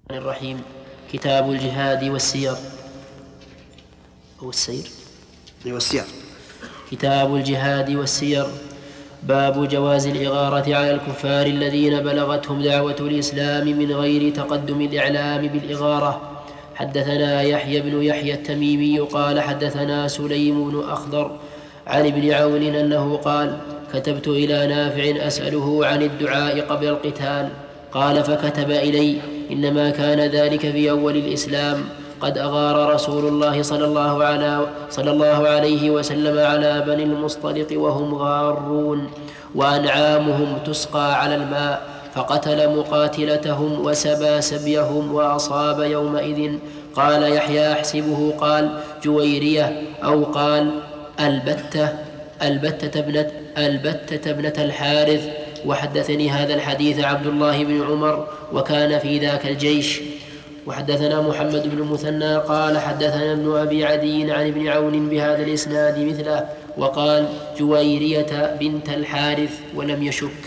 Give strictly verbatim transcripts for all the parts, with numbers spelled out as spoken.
الرحيم. كتاب الجهاد والسير أو السير والسير. كتاب الجهاد والسير. باب جواز الإغارة على الكفار الذين بلغتهم دعوة الإسلام من غير تقدم الإعلام بالإغارة. حدثنا يحيى بن يحيى التميمي قال حدثنا سليم بن أخضر عن ابن عون أنه قال كتبت إلى نافع أسأله عن الدعاء قبل القتال، قال فكتب إلي إنما كان ذلك في أول الإسلام، قد أغار رسول الله صلى الله, على صلى الله عليه وسلم على بني المصطلق وهم غارون وأنعامهم تسقى على الماء، فقتل مقاتلتهم وسبى سبيهم وأصاب يومئذ. قال يحيى أحسبه قال جويرية أو قال البتة البتة ابنة, البتة ابنة الحارث. وحدثني هذا الحديث عبد الله بن عمر وكان في ذاك الجيش. وحدثنا محمد بن المثنى قال حدثنا ابن أبي عدي عن ابن عون بهذا الإسناد مثله، وقال جويرية بنت الحارث ولم يشك.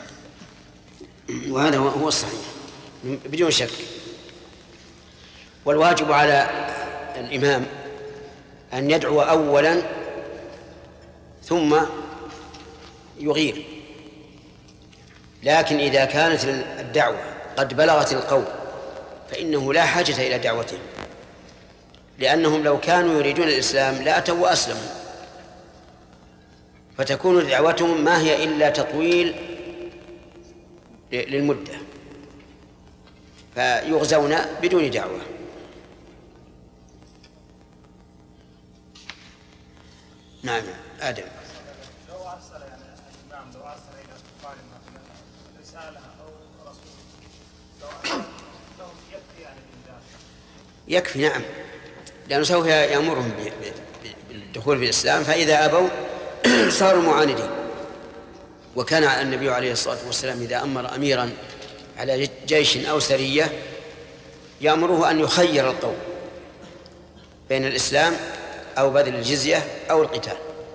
وهذا هو الصحيح بدون شك. والواجب على الإمام أن يدعو أولا ثم يغير، لكن إذا كانت الدعوة قد بلغت القوم فإنه لا حاجة إلى دعوتهم، لأنهم لو كانوا يريدون الإسلام لأتوا وأسلموا، فتكون دعوتهم ما هي إلا تطويل للمدة، فيغزون بدون دعوة. نعم آدم. لو أرسل يعني الإمام لو أرسل إلى الكفار رسالة أو رسول لو أرسل لهم يكفي يعني يكفي نعم، لأنه سوف يأمرهم بالدخول في الإسلام، فإذا أبوا صاروا معاندين. وكان النبي عليه الصلاة والسلام إذا أمر أميرا على جيش أو سرية يأمره أن يخير القوم بين الإسلام أو بذل الجزية أو القتال.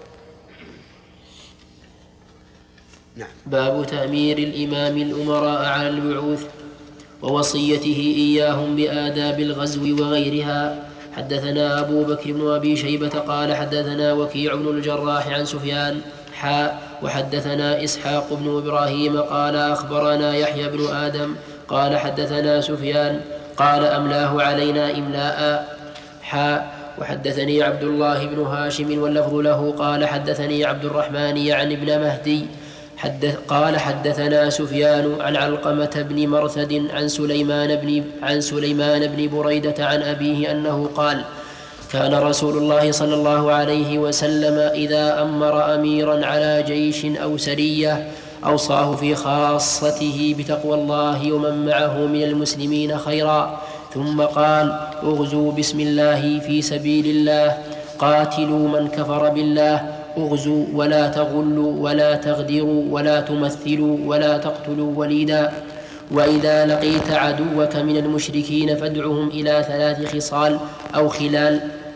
نعم. باب تأمير الإمام الأمراء على البعوث ووصيته إياهم بآداب الغزو وغيرها. حدثنا أبو بكر بن أبي شيبة قال حدثنا وكيع بن الجراح عن سفيان حاء وحدثنا إسحاق بن إبراهيم قال أخبرنا يحيى بن آدم قال حدثنا سفيان قال أملاه علينا إملاء حاء وحدثني عبد الله بن هاشم واللفظ له قال حدثني عبد الرحمن يعني ابن مهدي حدث قال حدثنا سفيان عن علقمة بن مرثد عن سليمان بن عن سليمان بن بريدة عن أبيه أنه قال كان رسول الله صلى الله عليه وسلم إذا أمر أميرا على جيش أو سرية أوصاه في خاصته بتقوى الله ومن معه من المسلمين خيرا، ثم قال اغزوا بسم الله في سبيل الله، قاتلوا من كفر بالله، اغزوا ولا تغلوا ولا تغدروا ولا تمثلوا ولا تقتلوا وليدا، وإذا لقيت عدوك من المشركين فادعهم إلى ثلاث خصال أو خلال،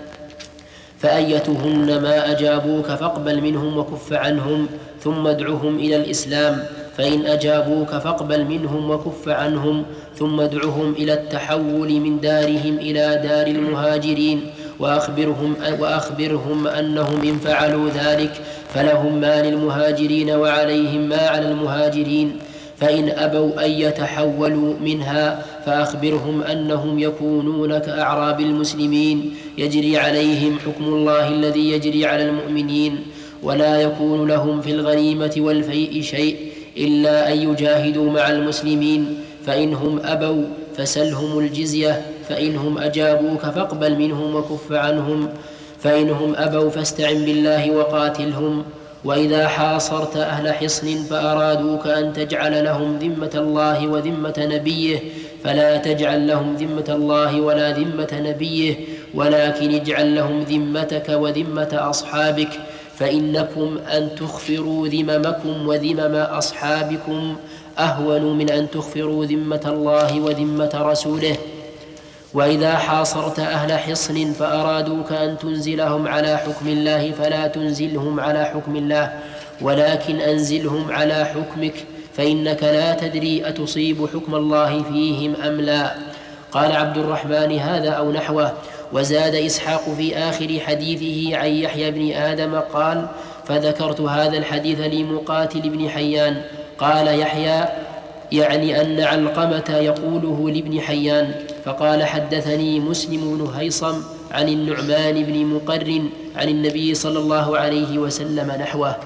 فأيتهن ما أجابوك فاقبل منهم وكف عنهم، ثم ادعهم إلى الإسلام، فإن أجابوك فاقبل منهم وكف عنهم، ثم ادعهم إلى التحول من دارهم إلى دار المهاجرين، وأخبرهم, وأخبرهم أنهم إن فعلوا ذلك فلهم ما للمهاجرين وعليهم ما على المهاجرين، فإن أبوا أن يتحولوا منها فأخبرهم أنهم يكونون كأعراب المسلمين يجري عليهم حكم الله الذي يجري على المؤمنين، ولا يكون لهم في الغنيمة والفيء شيء إلا أن يجاهدوا مع المسلمين، فإنهم أبوا فسلهم الجزية، فإنهم أجابوك فاقبل منهم وكف عنهم، فإنهم أبوا فاستعن بالله وقاتلهم. وإذا حاصرت أهل حصن فأرادوك أن تجعل لهم ذمة الله وذمة نبيه فلا تجعل لهم ذمة الله ولا ذمة نبيه، ولكن اجعل لهم ذمتك وذمة أصحابك، فإنكم أن تخفروا ذممكم وذمم أصحابكم أهون من أن تخفروا ذمة الله وذمة رسوله. وإذا حاصرت أهل حصن فأرادوك أن تنزلهم على حكم الله فلا تنزلهم على حكم الله، ولكن أنزلهم على حكمك، فإنك لا تدري أتصيب حكم الله فيهم أم لا. قال عبد الرحمن هذا أو نحوه. وزاد إسحاق في آخر حديثه عن يحيى بن آدم قال: فذكرت هذا الحديث لمقاتل بن حيان. قال يحيى: يعني أن علقمة يقوله لابن حيان. فقال: حدثني مسلم بن هيصم عن النعمان بن مقرن عن النبي صلى الله عليه وسلم نحوه.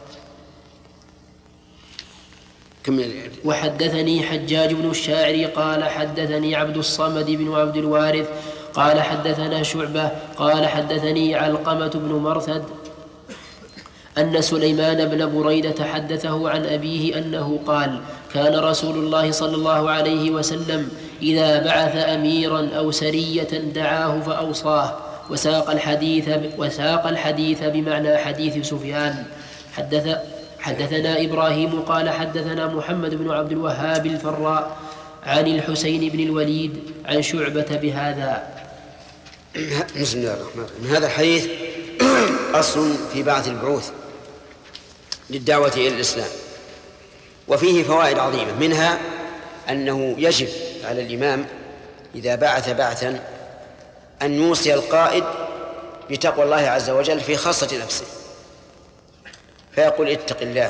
وحدثني حجاج بن الشاعر قال: حدثني عبد الصمد بن عبد الوارث قال: حدثنا شعبة قال: حدثني علقمة بن مرثد أن سليمان بن بريدة حدثه عن أبيه أنه قال: كان رسول الله صلى الله عليه وسلم إذا بعث أميرا أو سرية دعاه فأوصاه. وساق الحديث, وساق الحديث بمعنى حديث سفيان. حدث حدثنا إبراهيم قال: حدثنا محمد بن عبد الوهاب الفراء عن الحسين بن الوليد عن شعبة بهذا. بسم الله الرحمن الرحيم. هذا الحديث أصل في بعث البعوث للدعوة إلى الإسلام، وفيه فوائد عظيمة، منها أنه يجب على الإمام إذا بعث بعثا أن يوصي القائد بتقوى الله عز وجل في خاصة نفسه، فيقول: اتق الله،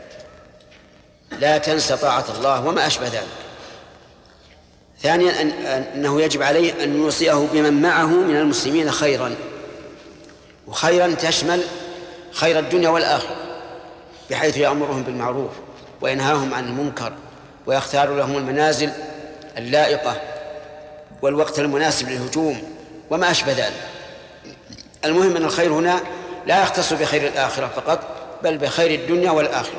لا تنس طاعة الله، وما أشبه ذلك. ثانيا أنه يجب عليه أن يوصيه بمن معه من المسلمين خيرا، وخيرا تشمل خير الدنيا والآخرة، بحيث يأمرهم بالمعروف وينهاهم عن المنكر ويختار لهم المنازل اللائقة والوقت المناسب للهجوم وما أشبه ذلك. المهم أن الخير هنا لا يختص بخير الآخرة فقط، بل بخير الدنيا والآخرة.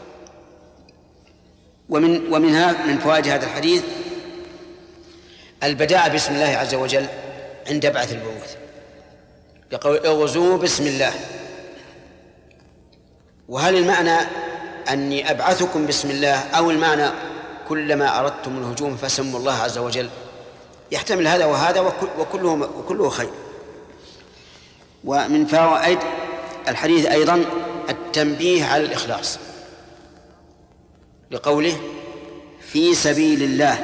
ومن ومنها من فوائد هذا الحديث البداء باسم الله عز وجل عند بعث البعوث، يقول: اغزوا بسم الله. وهل المعنى أني أبعثكم بسم الله، أو المعنى كلما أردتم الهجوم فسموا الله عز وجل؟ يحتمل هذا وهذا، وكله, وكله خير. ومن فوائد الحديث أيضا التنبيه على الإخلاص، لقوله: في سبيل الله.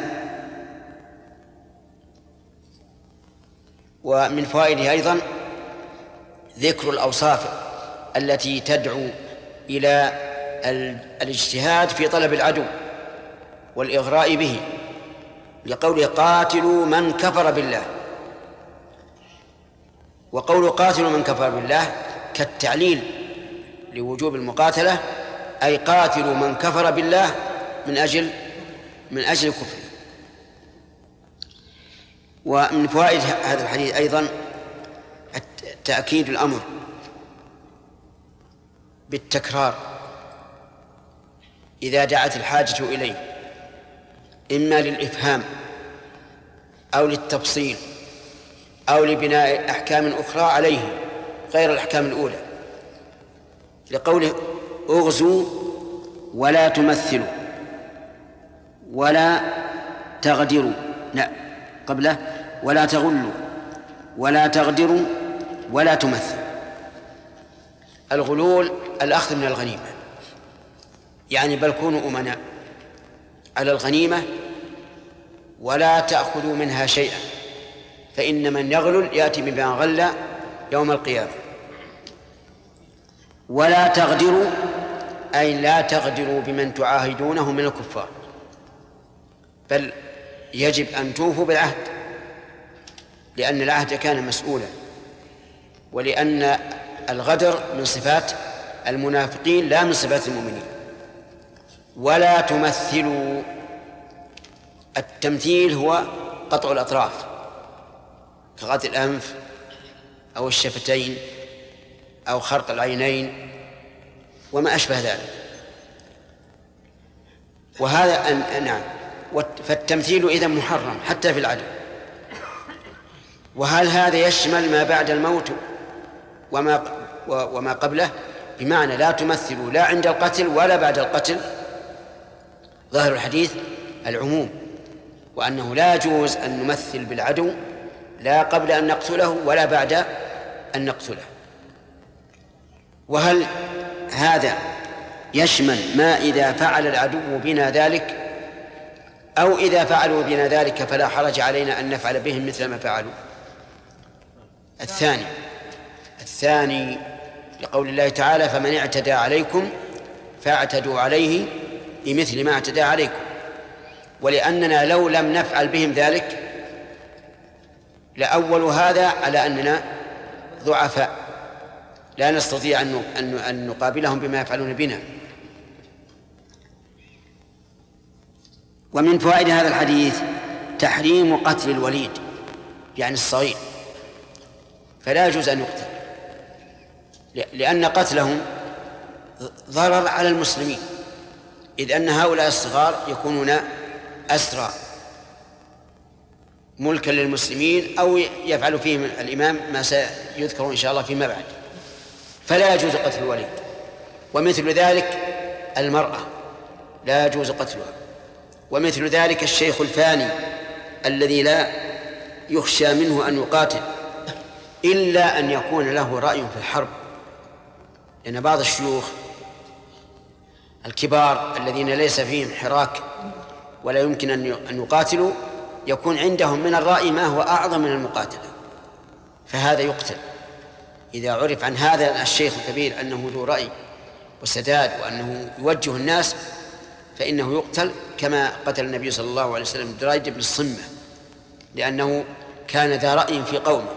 ومن فوائده أيضا ذكر الأوصاف التي تدعو إلى الاجتهاد في طلب العدو والإغراء به، لقوله: قاتلوا من كفر بالله. وقول قاتلوا من كفر بالله كالتعليل لوجوب المقاتلة، أي قاتلوا من كفر بالله من أجل من أجل كفره. ومن فوائد هذا الحديث أيضا تأكيد الأمر بالتكرار إذا دعت الحاجة إليه، إما للإفهام أو للتفصيل أو لبناء أحكام أخرى عليه غير الأحكام الأولى، لقوله: اغزوا ولا تمثلوا ولا تغدروا، لا قبله ولا تغلوا ولا تغدروا ولا تمثلوا. الغلول الأخذ من الغنيمة، يعني بل كونوا أمناء على الغنيمة ولا تأخذوا منها شيئا، فإن من يغلل يأتي بما غل يوم القيامة. ولا تغدروا أي لا تغدروا بمن تعاهدونه من الكفار، بل يجب أن توفوا بالعهد، لأن العهد كان مسؤولا، ولأن الغدر من صفات المنافقين لا من صفات المؤمنين. ولا تمثلوا، التمثيل هو قطع الأطراف كقطع الأنف أو الشفتين أو خرق العينين وما أشبه ذلك. وهذا أن نعم فالتمثيل إذن محرم حتى في العدو. وهل هذا يشمل ما بعد الموت وما وما قبله؟ بمعنى لا تمثلوا لا عند القتل ولا بعد القتل. ظاهر الحديث العموم، وأنه لا يجوز أن نمثل بالعدو لا قبل أن نقتله ولا بعد أن نقتله. وهل هذا يشمل ما إذا فعل العدو بنا ذلك أو إذا فعلوا بنا ذلك فلا حرج علينا أن نفعل بهم مثل ما فعلوا. الثاني الثاني لقول الله تعالى فمن اعتدى عليكم فاعتدوا عليه بمثل ما اعتدى عليكم، ولأننا لو لم نفعل بهم ذلك لأول هذا على أننا ضعفاء لا نستطيع أن نقابلهم بما يفعلون بنا. ومن فوائد هذا الحديث تحريم قتل الوليد يعني الصغير، فلا يجوز أن يقتل، لأن قتلهم ضرر على المسلمين، إذ أن هؤلاء الصغار يكونون أسرى ملكا للمسلمين أو يفعل فيهم الإمام ما سيذكر إن شاء الله فيما بعد، فلا يجوز قتل الوليد. ومثل ذلك المرأة لا يجوز قتلها، ومثل ذلك الشيخ الفاني الذي لا يخشى منه أن يقاتل إلا أن يكون له رأي في الحرب، لأن بعض الشيوخ الكبار الذين ليس فيهم حراك ولا يمكن أن يقاتلوا يكون عندهم من الرأي ما هو أعظم من المقاتلة، فهذا يقتل. إذا عرف عن هذا الشيخ الكبير أنه ذو رأي وسداد وأنه يوجه الناس فإنه يقتل، كما قتل النبي صلى الله عليه وسلم دريد بن الصمة لأنه كان ذا رأي في قومه.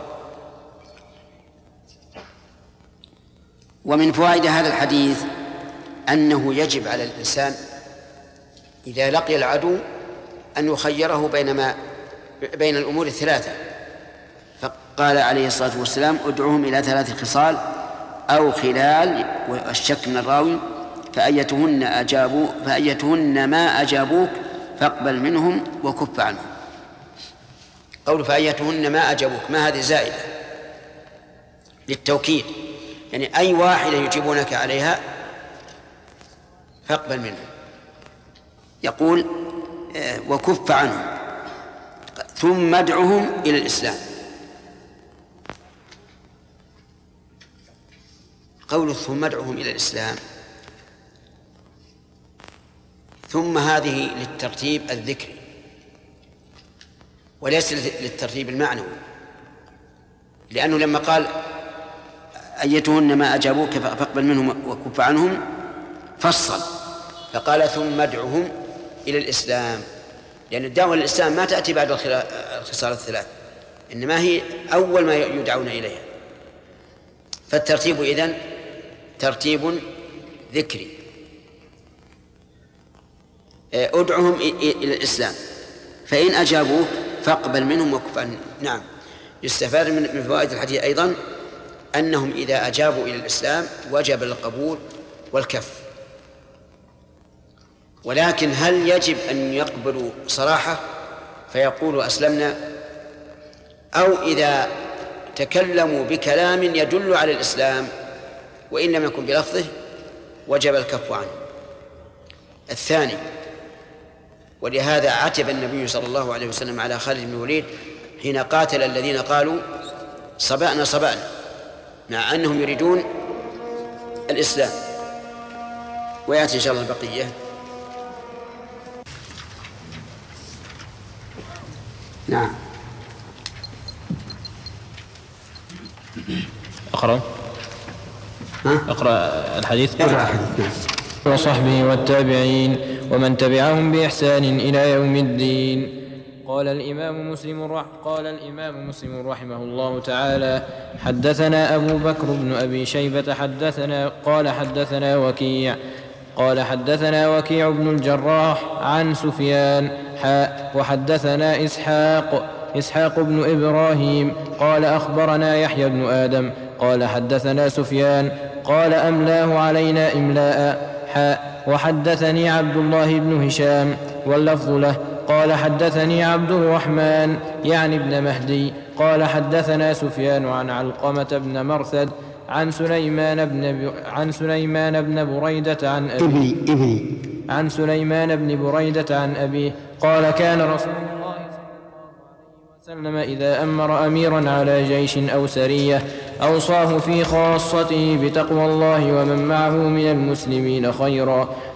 ومن فوائد هذا الحديث أنه يجب على الإنسان إذا لقي العدو أن يخيره بين ما بين الأمور الثلاثة، فقال عليه الصلاة والسلام ادعوهم إلى ثلاث خصال أو خلال، والشك من الراوي فأيتهن أجابوا فأيتهن ما أجابوك فاقبل منهم وكف عنهم. قول فأيتهن ما أجابوك ما هذه زائدة للتوكيد، يعني أي واحدة يجيبونك عليها فاقبل منهم. يقول وكف عنهم ثم ادعهم إلى الإسلام. قول ثم ادعهم إلى الإسلام ثم هذه للترتيب الذكري وليس للترتيب المعنوي، لأنه لما قال أيتهن ما أجابوك فاقبل منهم وكف عنهم فصل فقال ثم ادعهم إلى الإسلام، لأن الدعوة للإسلام ما تأتي بعد الخصال الثلاث، إنما هي أول ما يدعون إليها. فالترتيب إذن ترتيب ذكري. ادعهم إلى الإسلام فإن أجابوك فاقبل منهم وكف عنهم. نعم، يستفاد من فوائد الحديث أيضا أنهم إذا أجابوا إلى الإسلام وجب القبول والكف، ولكن هل يجب أن يقبلوا صراحة فيقولوا أسلمنا، أو إذا تكلموا بكلام يدل على الإسلام وإن لم يكن بلفظه وجب الكف عنه؟ الثاني. ولهذا عتب النبي صلى الله عليه وسلم على خالد بن الوليد حين قاتل الذين قالوا صبأنا صبأنا مع أنهم يريدون الإسلام. ويأتي إن شاء الله البقية. نعم. أقرأ ها؟ أقرأ الحديث. أقرأ. وصحبه والتابعين ومن تبعهم بإحسان إلى يوم الدين. قال الإمام مسلم رح قال الإمام مسلم رحمه الله تعالى حدثنا أبو بكر بن أبي شيبة حدثنا قال حدثنا وكيع قال حدثنا وكيع بن الجراح عن سفيان حاء وحدثنا إسحاق إسحاق بن إبراهيم قال أخبرنا يحيى بن آدم قال حدثنا سفيان قال أملاه علينا إملاء حاء وحدثني عبد الله بن هشام واللفظ له قال حدثني عبد الرحمن يعني ابن مهدي قال حدثنا سفيان عن علقمة بن مرثد عن سليمان بن عن سليمان بن بريدة عن أبيه ابني عن سليمان بن بريدة عن أبيه قال كان رسول الله صلى الله عليه وسلم إذا أمر أميرا على جيش أو سرية أوصاه في خاصته بتقوى الله ومن معه من المسلمين خيرا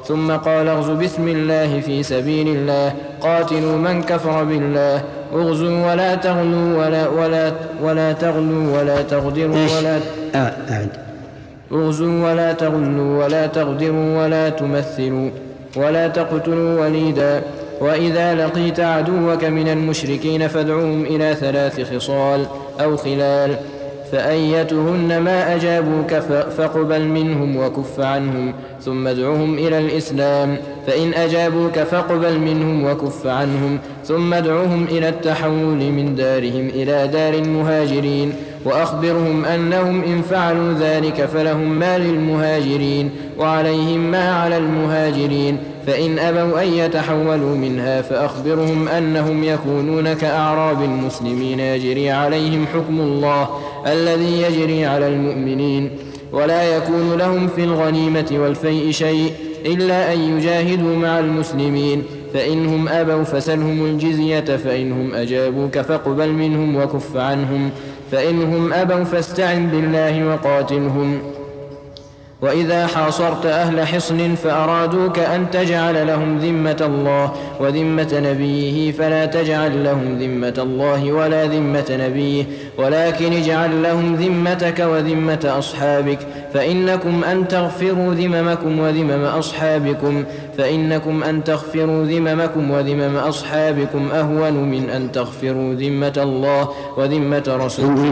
ثم قال اغزوا بسم الله في سبيل الله قاتلوا من كفر بالله اغزوا ولا تغلوا ولا, ولا, ولا تغلوا ولا تغدروا ولا أعد اغزوا ولا تغلوا ولا تغدروا ولا تمثلوا ولا تقتلوا وليدا وإذا لقيت عدوك من المشركين فادعوهم إلى ثلاث خصال أو خلال فأيتهن ما أجابوك فاقبل منهم وكف عنهم ثم ادعهم إلى الإسلام فإن أجابوك فاقبل منهم وكف عنهم ثم ادعهم إلى التحول من دارهم إلى دار المهاجرين وأخبرهم أنهم إن فعلوا ذلك فلهم ما للمهاجرين وعليهم ما على المهاجرين فإن أبوا أن يتحولوا منها فأخبرهم أنهم يكونون كأعراب المسلمين يجري عليهم حكم الله الذي يجري على المؤمنين ولا يكون لهم في الغنيمة والفيء شيء إلا أن يجاهدوا مع المسلمين فإنهم أبوا فسلهم الجزية فإنهم أجابوك فاقبل منهم وكف عنهم فإنهم أبوا فاستعن بالله وقاتلهم وإذا حاصرت أهل حصن فأرادوك أن تجعل لهم ذمة الله وذمة نبيه فلا تجعل لهم ذمة الله ولا ذمة نبيه ولكن اجعل لهم ذمتك وذمة أصحابك فإنكم أن تغفروا ذممكم وذمم أصحابكم فإنكم أن تغفروا ذممكم وذمم أصحابكم أهون من أن تغفروا ذمة الله وذمة رسوله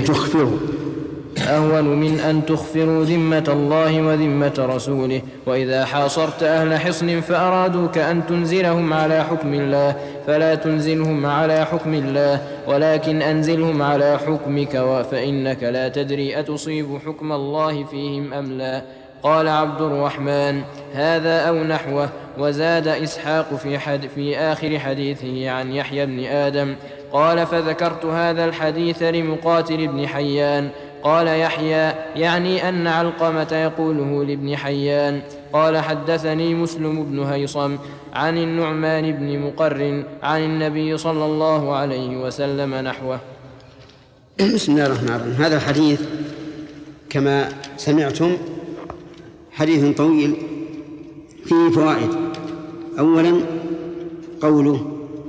أهون من أن تغفروا ذمة الله وذمة رسوله وإذا حاصرت أهل حصن فأرادوك أن تنزلهم على حكم الله فلا تنزلهم على حكم الله ولكن أنزلهم على حكمك فإنك لا تدري أتصيب حكم الله فيهم أم لا. قال عبد الرحمن هذا أو نحوه. وزاد إسحاق في, حد في آخر حديثه عن يحيى بن آدم قال فذكرت هذا الحديث لمقاتل بن حيان قال يحيى يعني أن علقمة يقوله لابن حيان قال حدثني مسلم بن هيصم عن النعمان بن مقرن عن النبي صلى الله عليه وسلم نحوه. بسم الله الرحمن الرحيم. هذا الحديث كما سمعتم حديث طويل فيه فوائد. أولا قوله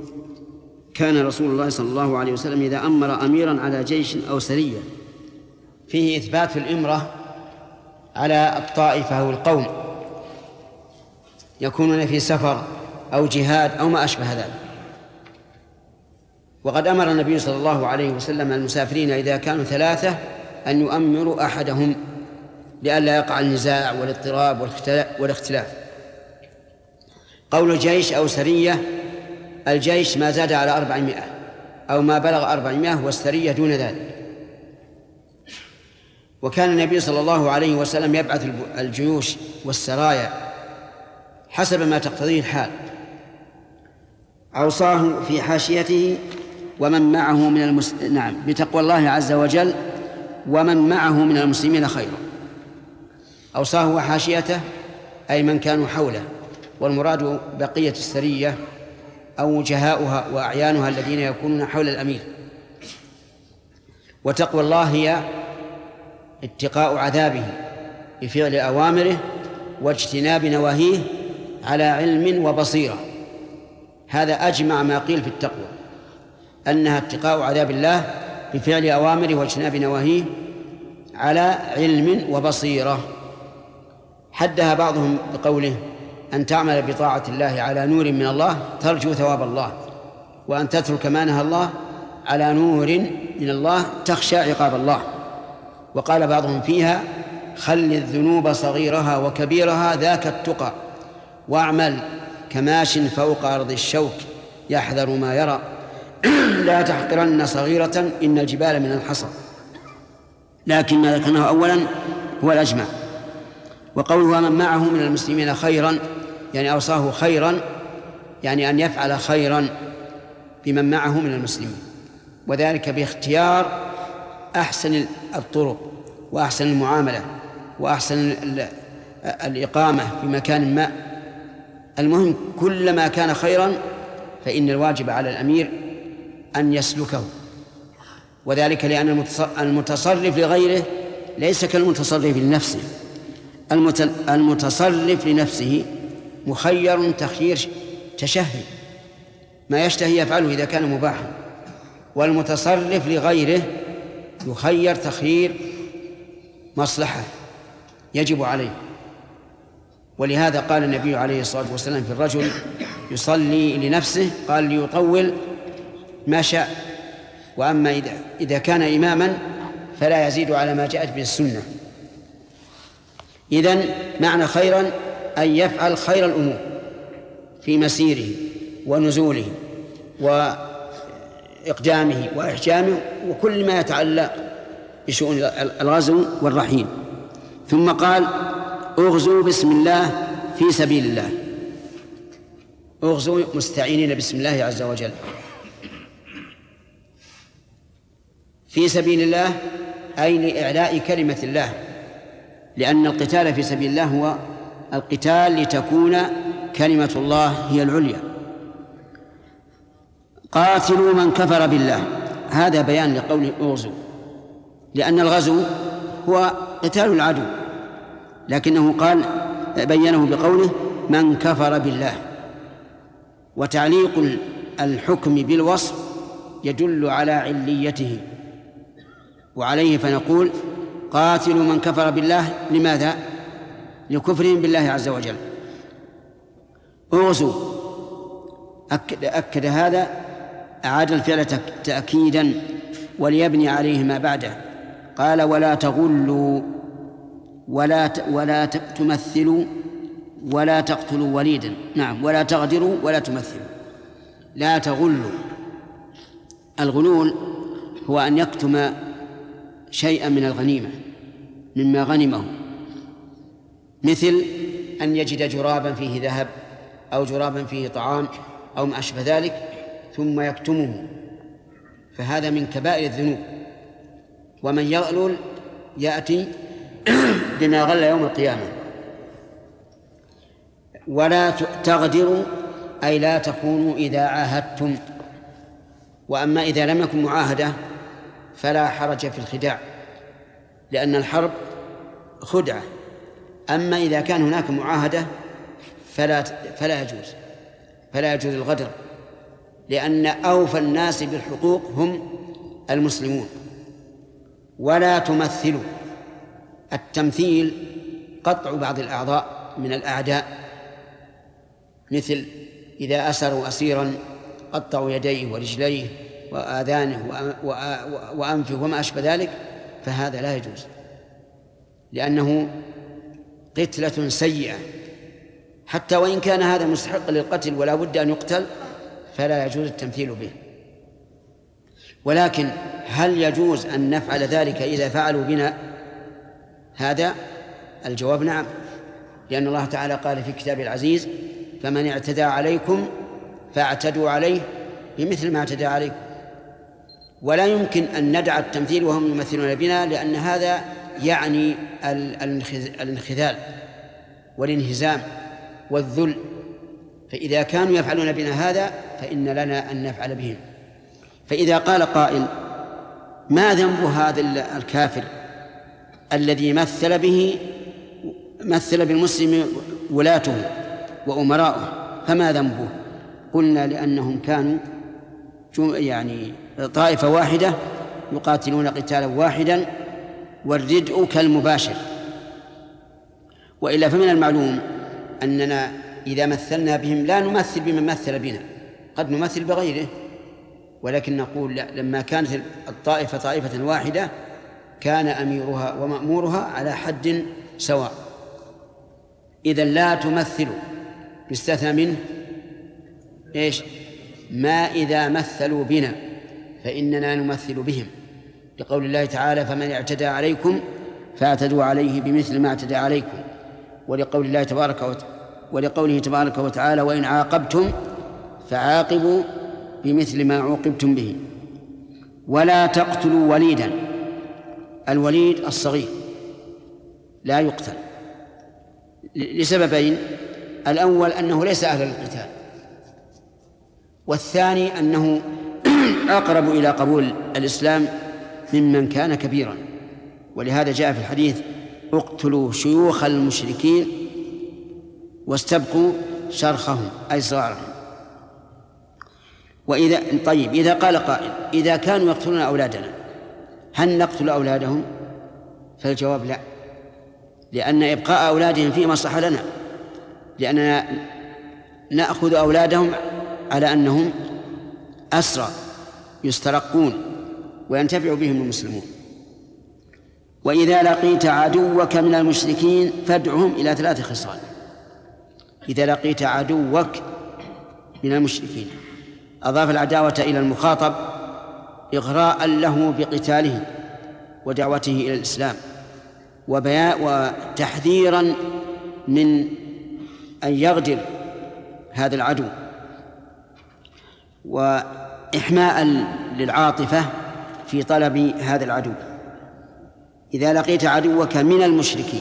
كان رسول الله صلى الله عليه وسلم إذا أمر أميرا على جيش أو سرية فيه إثبات الإمرة على الطائفة أو القوم يكونون في سفر أو جهاد أو ما أشبه ذلك. وقد أمر النبي صلى الله عليه وسلم المسافرين إذا كانوا ثلاثة أن يؤمروا أحدهم لئلا يقع النزاع والاضطراب والاختلاف. قول الجيش أو سرية، الجيش ما زاد على أربعمائة أو ما بلغ أربعمائة والسرية دون ذلك. وكان النبي صلى الله عليه وسلم يبعث الجيوش والسرايا حسب ما تقتضيه الحال. أوصاه في حاشيته ومن معه من المس... نعم بتقوى الله عز وجل ومن معه من المسلمين خيرا. أوصاه وحاشيته أي من كانوا حوله، والمراد بقية السرية أو وجهاؤها وأعيانها الذين يكونون حول الأمير. وتقوى الله هي اتقاء عذابه بفعل أوامره واجتناب نواهيه على علم وبصيرة. هذا أجمع ما قيل في التقوى، أنها اتقاء عذاب الله بفعل أوامره واجتناب نواهيه على علم وبصيرة. حدها بعضهم بقوله أن تعمل بطاعة الله على نور من الله ترجو ثواب الله، وأن تترك ما نهى الله على نور من الله تخشى عقاب الله. وقال بعضهم فيها خل الذنوب صغيرها وكبيرها ذاك التقى، واعمل كماش فوق أرض الشوك يحذر ما يرى، لا تحقرن صغيرة إن الجبال من الحصى. لكن ما ذكرناه أولا هو الأجمع. وقوله من معه من المسلمين خيرا يعني أوصاه خيرا، يعني أن يفعل خيرا بمن معه من المسلمين، وذلك باختيار أحسن الطرق وأحسن المعاملة وأحسن الإقامة في مكان ما. المهم كلما كان خيرا فإن الواجب على الأمير أن يسلكه، وذلك لأن المتصرف لغيره ليس كالمتصرف لنفسه. المتصرف لنفسه مخير تخيير تشهي، ما يشتهي يفعله إذا كان مباحا، والمتصرف لغيره يخير تخيير مصلحة يجب عليه. ولهذا قال النبي عليه الصلاة والسلام في الرجل يصلي لنفسه قال ليطول ما شاء، وأما إذا, إذا كان إماما فلا يزيد على ما جاءت به السنة. إذن معنى خيرا أن يفعل خير الأمور في مسيره ونزوله وإقدامه وإحجامه وكل ما يتعلق بشؤون الغزو والرحيل. ثم قال اغزوا بسم الله في سبيل الله، اغزوا مستعينين بسم الله عز وجل في سبيل الله، أي لإعلاء كلمة الله، لأن القتال في سبيل الله هو القتال لتكون كلمة الله هي العليا. قاتلوا من كفر بالله، هذا بيان لقول اغزوا، لأن الغزو هو قتال العدو، لكنه قال بينه بقوله من كفر بالله. وتعليق الحكم بالوصف يدل على عليته، وعليه فنقول قاتلوا من كفر بالله. لماذا؟ لكفرهم بالله عز وجل. اغزوا أكد, أكد هذا، أعاد الفعل تأكيدا وليبني عليه ما بعده. قال ولا تغلوا ولا ولا تمثلوا ولا تقتلوا وليدا. نعم، ولا تغدروا ولا تمثلوا. لا تغلوا، الغلول هو أن يكتم شيئا من الغنيمة مما غنمه، مثل أن يجد جرابا فيه ذهب أو جرابا فيه طعام أو ما أشبه ذلك ثم يكتمه، فهذا من كبائر الذنوب. ومن يغلل يأتي بما غل يوم القيامة. ولا تغدروا أي لا تكونوا إذا عاهدتم، وأما إذا لم يكن معاهدة فلا حرج في الخداع، لأن الحرب خدعة. أما إذا كان هناك معاهدة فلا فلا يجوز فلا يجوز الغدر، لأن أوفى الناس بالحقوق هم المسلمون. ولا تمثلوا، التمثيل قطع بعض الأعضاء من الأعداء، مثل إذا أسروا أسيرا قطعوا يديه ورجليه وآذانه وأنفه وما أشبه ذلك، فهذا لا يجوز، لأنه قتلة سيئة. حتى وإن كان هذا مستحق للقتل ولا بد أن يقتل فلا يجوز التمثيل به. ولكن هل يجوز أن نفعل ذلك إذا فعلوا بنا هذا؟ الجواب نعم، لأن الله تعالى قال في كتابه العزيز فمن اعتدى عليكم فاعتدوا عليه بمثل ما اعتدى عليكم. ولا يمكن أن ندع التمثيل وهم يمثلون بنا، لأن هذا يعني الانخذال والانهزام والذل، فإذا كانوا يفعلون بنا هذا فإن لنا أن نفعل بهم. فإذا قال قائل ما ذنب هذا الكافر الذي مثل به مثل بالمسلم ولاته وأمراؤه فما ذنبه؟ قلنا لأنهم كانوا يعني طائفة واحدة يقاتلون قتالا واحدا، والردء كالمباشر. وإلا فمن المعلوم أننا إذا مثلنا بهم لا نمثل بمن مثل بنا، قد نمثل بغيره، ولكن نقول لا، لما كانت الطائفة طائفة واحدة كان أميرها ومأمورها على حد سواء. إذن لا تمثلوا، يستثنى منه إيش؟ ما إذا مثلوا بنا فإننا نمثل بهم، لقول الله تعالى فمن اعتدى عليكم فاعتدوا عليه بمثل ما اعتدى عليكم، ولقول الله تبارك وتعالى ولقوله تبارك وتعالى وإن عاقبتم فعاقبوا بمثل ما عوقبتم به. ولا تقتلوا وليدا، الوليد الصغير لا يقتل لسببين: الأول أنه ليس أهلا للقتال، والثاني أنه أقرب إلى قبول الإسلام ممن كان كبيرا. ولهذا جاء في الحديث اقتلوا شيوخ المشركين واستبقوا شرخهم أي صغارهم. وإذا طيب إذا قال قائل إذا كانوا يقتلون أولادنا هل نقتل أولادهم؟ فالجواب لا، لأن إبقاء أولادهم فيه مصلحة لنا، لأننا نأخذ أولادهم على أنهم أسرى يسترقون وينتفع بهم المسلمون. وإذا لقيت عدوك من المشركين فادعهم إلى ثلاث خصال. إذا لقيت عدوك من المشركين أضاف العداوة إلى المخاطب إغراء له بقتاله ودعوته إلى الإسلام وتحذيرا من أن يغدر هذا العدو، وإحماء للعاطفة في طلب هذا العدو. إذا لقيت عدوك من المشركين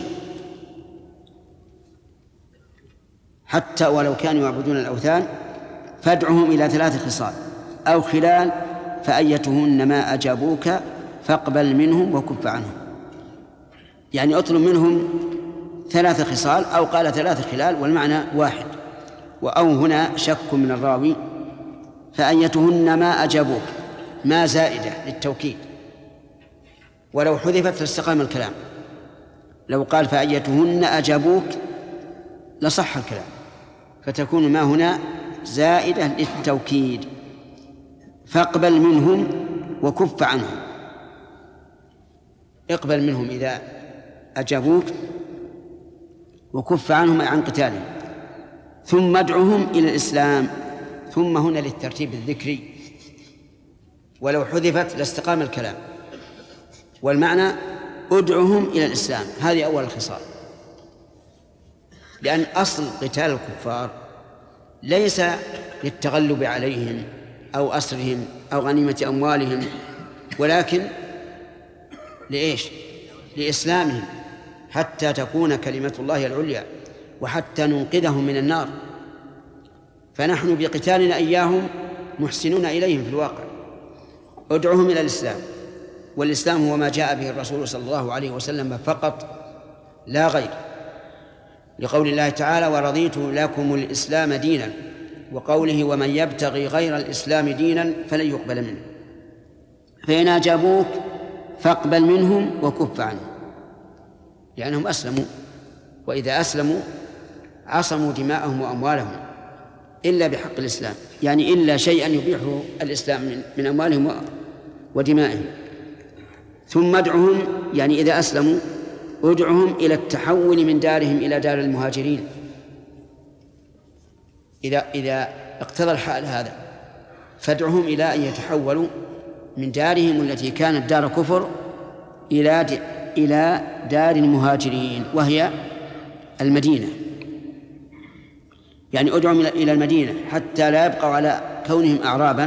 حتى ولو كانوا يعبدون الأوثان فادعهم إلى ثلاث خصال أو خلال فأيتهن ما أجابوك فاقبل منهم وكف عنهم. يعني اطلب منهم ثلاث خصال أو قال ثلاث خلال والمعنى واحد، وأو هنا شك من الراوي فأيتهن ما أجابوك، ما زائدة للتوكيد، ولو حذفت لاستقام الكلام. لو قال فأيتهن أجابوك لصح الكلام، فتكون ما هنا زائدة للتوكيد. فاقبل منهم وكف عنهم، اقبل منهم إذا أجابوك وكف عنهم عن قتالهم، ثم ادعهم إلى الإسلام. ثم هنا للترتيب الذكري، ولو حذفت لاستقام الكلام، والمعنى ادعهم إلى الإسلام. هذه أول الخصال، لأن أصل قتال الكفار ليس للتغلب عليهم أو أسرهم أو غنيمة أموالهم، ولكن لإيش؟ لإسلامهم، حتى تكون كلمة الله العليا وحتى ننقذهم من النار. فنحن بقتالنا إياهم محسنون إليهم في الواقع. ادعوهم إلى الإسلام، والإسلام هو ما جاء به الرسول صلى الله عليه وسلم فقط لا غير، لقول الله تعالى ورضيت لكم الإسلام دينا، وقوله ومن يبتغي غير الإسلام دينا فلن يقبل منه. فإن أجابوك فاقبل منهم وكف عنهم، لأنهم أسلموا، وإذا أسلموا عصموا دماءهم وأموالهم إلا بحق الإسلام، يعني إلا شيئا يبيحه الإسلام من أموالهم ودمائهم. ثم ادعهم، يعني إذا أسلموا ادعهم إلى التحول من دارهم إلى دار المهاجرين، إذا إذا اقتضى الحال هذا، فادعهم إلى أن يتحولوا من دارهم التي كانت دار كفر إلى إلى دار المهاجرين وهي المدينة. يعني ادعهم إلى المدينة حتى لا يبقوا على كونهم أعرابا،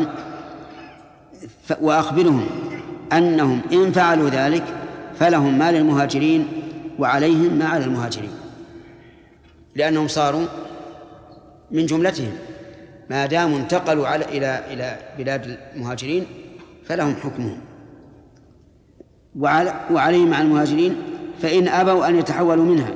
وأخبرهم أنهم إن فعلوا ذلك فلهم ما للمهاجرين وعليهم ما على المهاجرين، لأنهم صاروا من جملتهم، ما داموا انتقلوا على إلى إلى بلاد المهاجرين فلهم حكمهم، وعليهم مع المهاجرين. فإن أبوا أن يتحولوا منها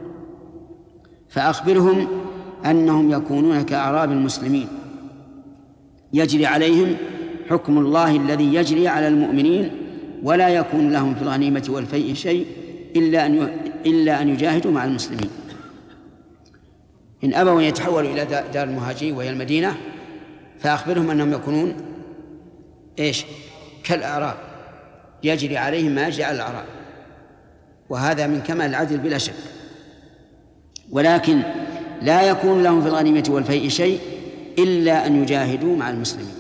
فأخبرهم أنهم يكونون كأعراب المسلمين يجري عليهم حكم الله الذي يجري على المؤمنين، ولا يكون لهم في الغنيمة والفيء شيء إلا أن إلا أن يجاهدوا مع المسلمين. إن أبوا أن يتحولوا إلى دار المهاجرين وهي المدينة فأخبرهم أنهم يكونون إيش؟ كالأعراب يجري عليهم ما يجري على الأعراب، وهذا من كمال العدل بلا شك. ولكن لا يكون لهم في الغنيمة والفيء شيء إلا أن يجاهدوا مع المسلمين.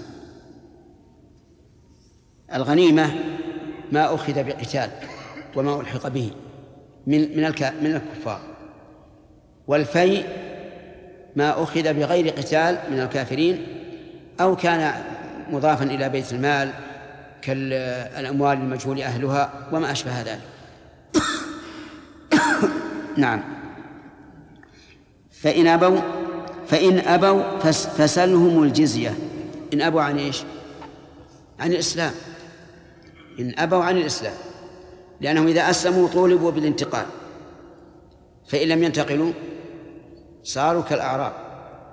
الغنيمة ما أخذ بقتال وما ألحق به من من من الكفار، والفيء ما أخذ بغير قتال من الكافرين أو كان مضافا إلى بيت المال كالأموال المجهول أهلها وما أشبه ذلك. نعم. فإن أبوا فإن أبوا فسلهم الجزية. إن أبوا عن إيش؟ عن الإسلام. إن أبوا عن الإسلام، لأنهم إذا أسلموا طولبوا بالانتقال، فإن لم ينتقلوا صاروا كالأعراب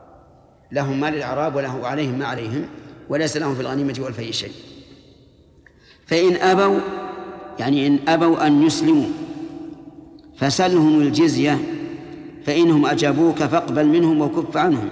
لهم ما للأعراب وله عليهم ما عليهم وليس لهم في الغنيمة والفيء شيء. فإن أبوا يعني إن أبوا أن يسلموا فسلهم الجزية فإنهم أجابوك فاقبل منهم وكف عنهم.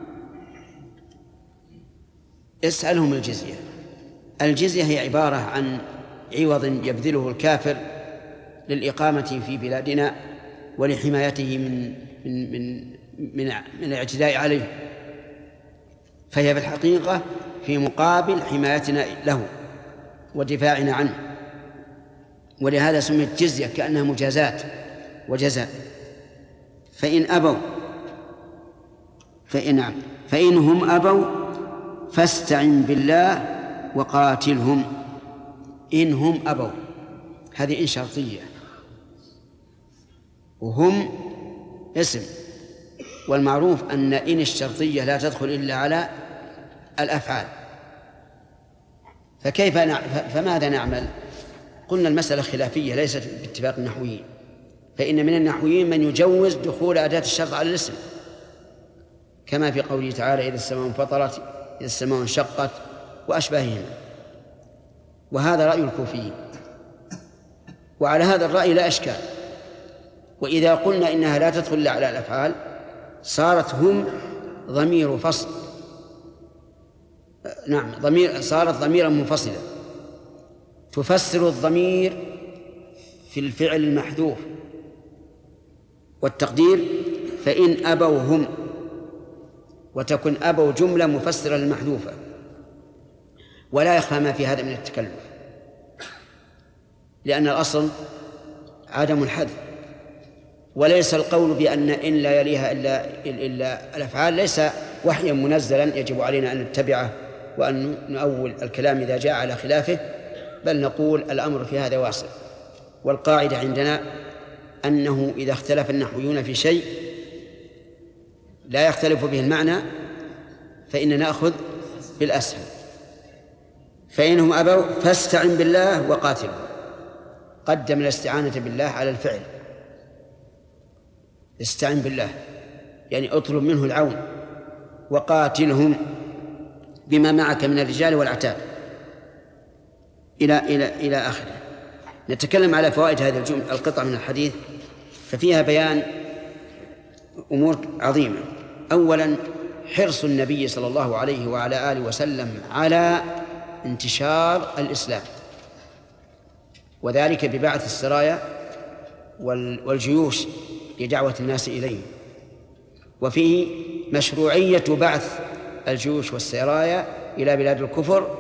اسألهم الجزية. الجزية هي عبارة عن عوض يبذله الكافر للإقامة في بلادنا ولحمايته من من من من, من الاعتداء عليه، فهي بالحقيقة في مقابل حمايتنا له ودفاعنا عنه، ولهذا سميت جزية كأنها مجازات وجزاء. فإن أبوا فإن فإنهم أبوا فاستعن بالله وقاتلهم. إنهم أبوا هذه إن شرطية، وهم اسم، والمعروف أن إن الشرطية لا تدخل إلا على الأفعال. فكيف نع... فماذا نعمل؟ قلنا المسألة خلافية ليست باتفاق النحويين، فإن من النحويين من يجوز دخول أداة الشرط على الاسم، كما في قوله تعالى إذا السماء انفطرت إذا السماء انشقت وأشباههما، وهذا رأي الكوفيين، وعلى هذا الرأي لا إشكال. وإذا قلنا إنها لا تدخل إلا على الأفعال صارت هم ضمير فصل، نعم ضمير، صارت ضميرا منفصلا تفسر الضمير في الفعل المحذوف، والتقدير فإن أبوا هم، وتكون أبوا جملة مفسرة للمحذوفة، ولا يخفى ما في هذا من التكلف، لأن الأصل عدم الحذف، وليس القول بأن إن لا يليها إلا, إلا الأفعال ليس وحيا منزلا يجب علينا أن نتبعه وأن نؤول الكلام إذا جاء على خلافه، بل نقول الأمر في هذا واسع. والقاعدة عندنا أنه إذا اختلف النحويون في شيء لا يختلف به المعنى فإننا نأخذ بالأسهل. فإنهم أبوا فاستعن بالله وقاتلوا، قدم الاستعانة بالله على الفعل. استعن بالله يعني اطلب منه العون، وقاتلهم بما معك من الرجال والعتاد إلى إلى إلى آخره. نتكلم على فوائد هذه الجملة القطعة من الحديث، ففيها بيان أمور عظيمة. أولا حرص النبي صلى الله عليه وعلى آله وسلم على انتشار الإسلام، وذلك ببعث السرايا والجيوش لدعوة الناس إليه. وفيه مشروعية بعث الجيوش والسرايا إلى بلاد الكفر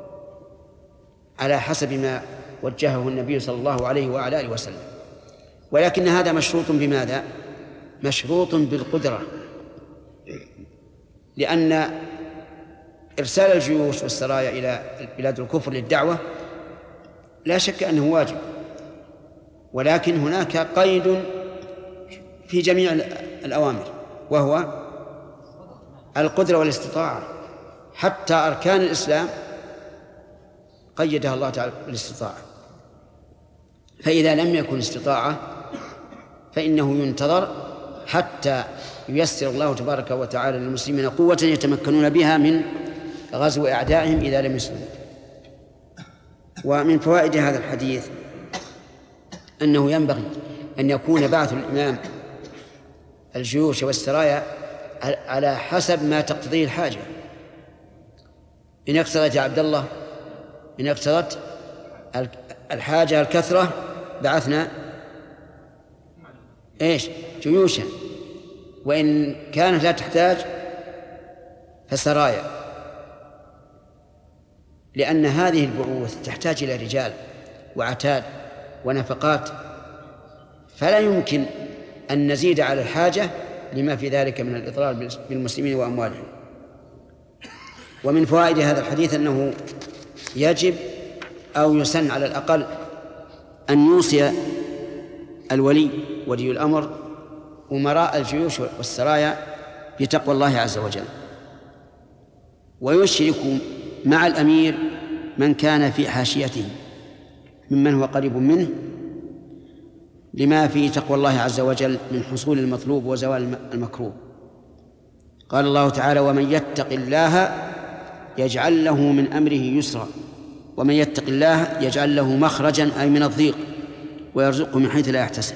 على حسب ما وجهه النبي صلى الله عليه وعلى آله وسلم، ولكن هذا مشروط بماذا؟ مشروط بالقدرة، لأن إرسال الجيوش والسرايا إلى بلاد الكفر للدعوة لا شك أنه واجب، ولكن هناك قيد في جميع الأوامر وهو القدرة والاستطاعة. حتى أركان الإسلام قيدها الله تعالى بالاستطاعة، فإذا لم يكن استطاعة فإنه ينتظر حتى ييسر الله تبارك وتعالى للمسلمين قوة يتمكنون بها من غزو أعدائهم إذا لم يسلموا. ومن فوائد هذا الحديث أنه ينبغي أن يكون بعث الإمام الجيوش والسرايا على حسب ما تقتضيه الحاجة. إن اقتضت يا عبد الله إن اقتضت الحاجة الكثرة بعثنا إيش جيوشا، وإن كانت لا تحتاج فسرايا، لأن هذه البعوث تحتاج إلى رجال وعتاد ونفقات، فلا يمكن أن نزيد على الحاجة لما في ذلك من الإضرار بالمسلمين وأموالهم. ومن فوائد هذا الحديث أنه يجب أو يسن على الأقل أن يوصي الولي ولي الأمر أمراء الجيوش والسرايا بتقوى الله عز وجل، ويشرك مع الأمير من كان في حاشيته ممن هو قريب منه، لما في تقوى الله عز وجل من حصول المطلوب وزوال المكروه. قال الله تعالى: ومن يتق الله يجعل له من أمره يسرا، ومن يتق الله يجعل له مخرجا أي من الضيق، ويرزقه من حيث لا يحتسب.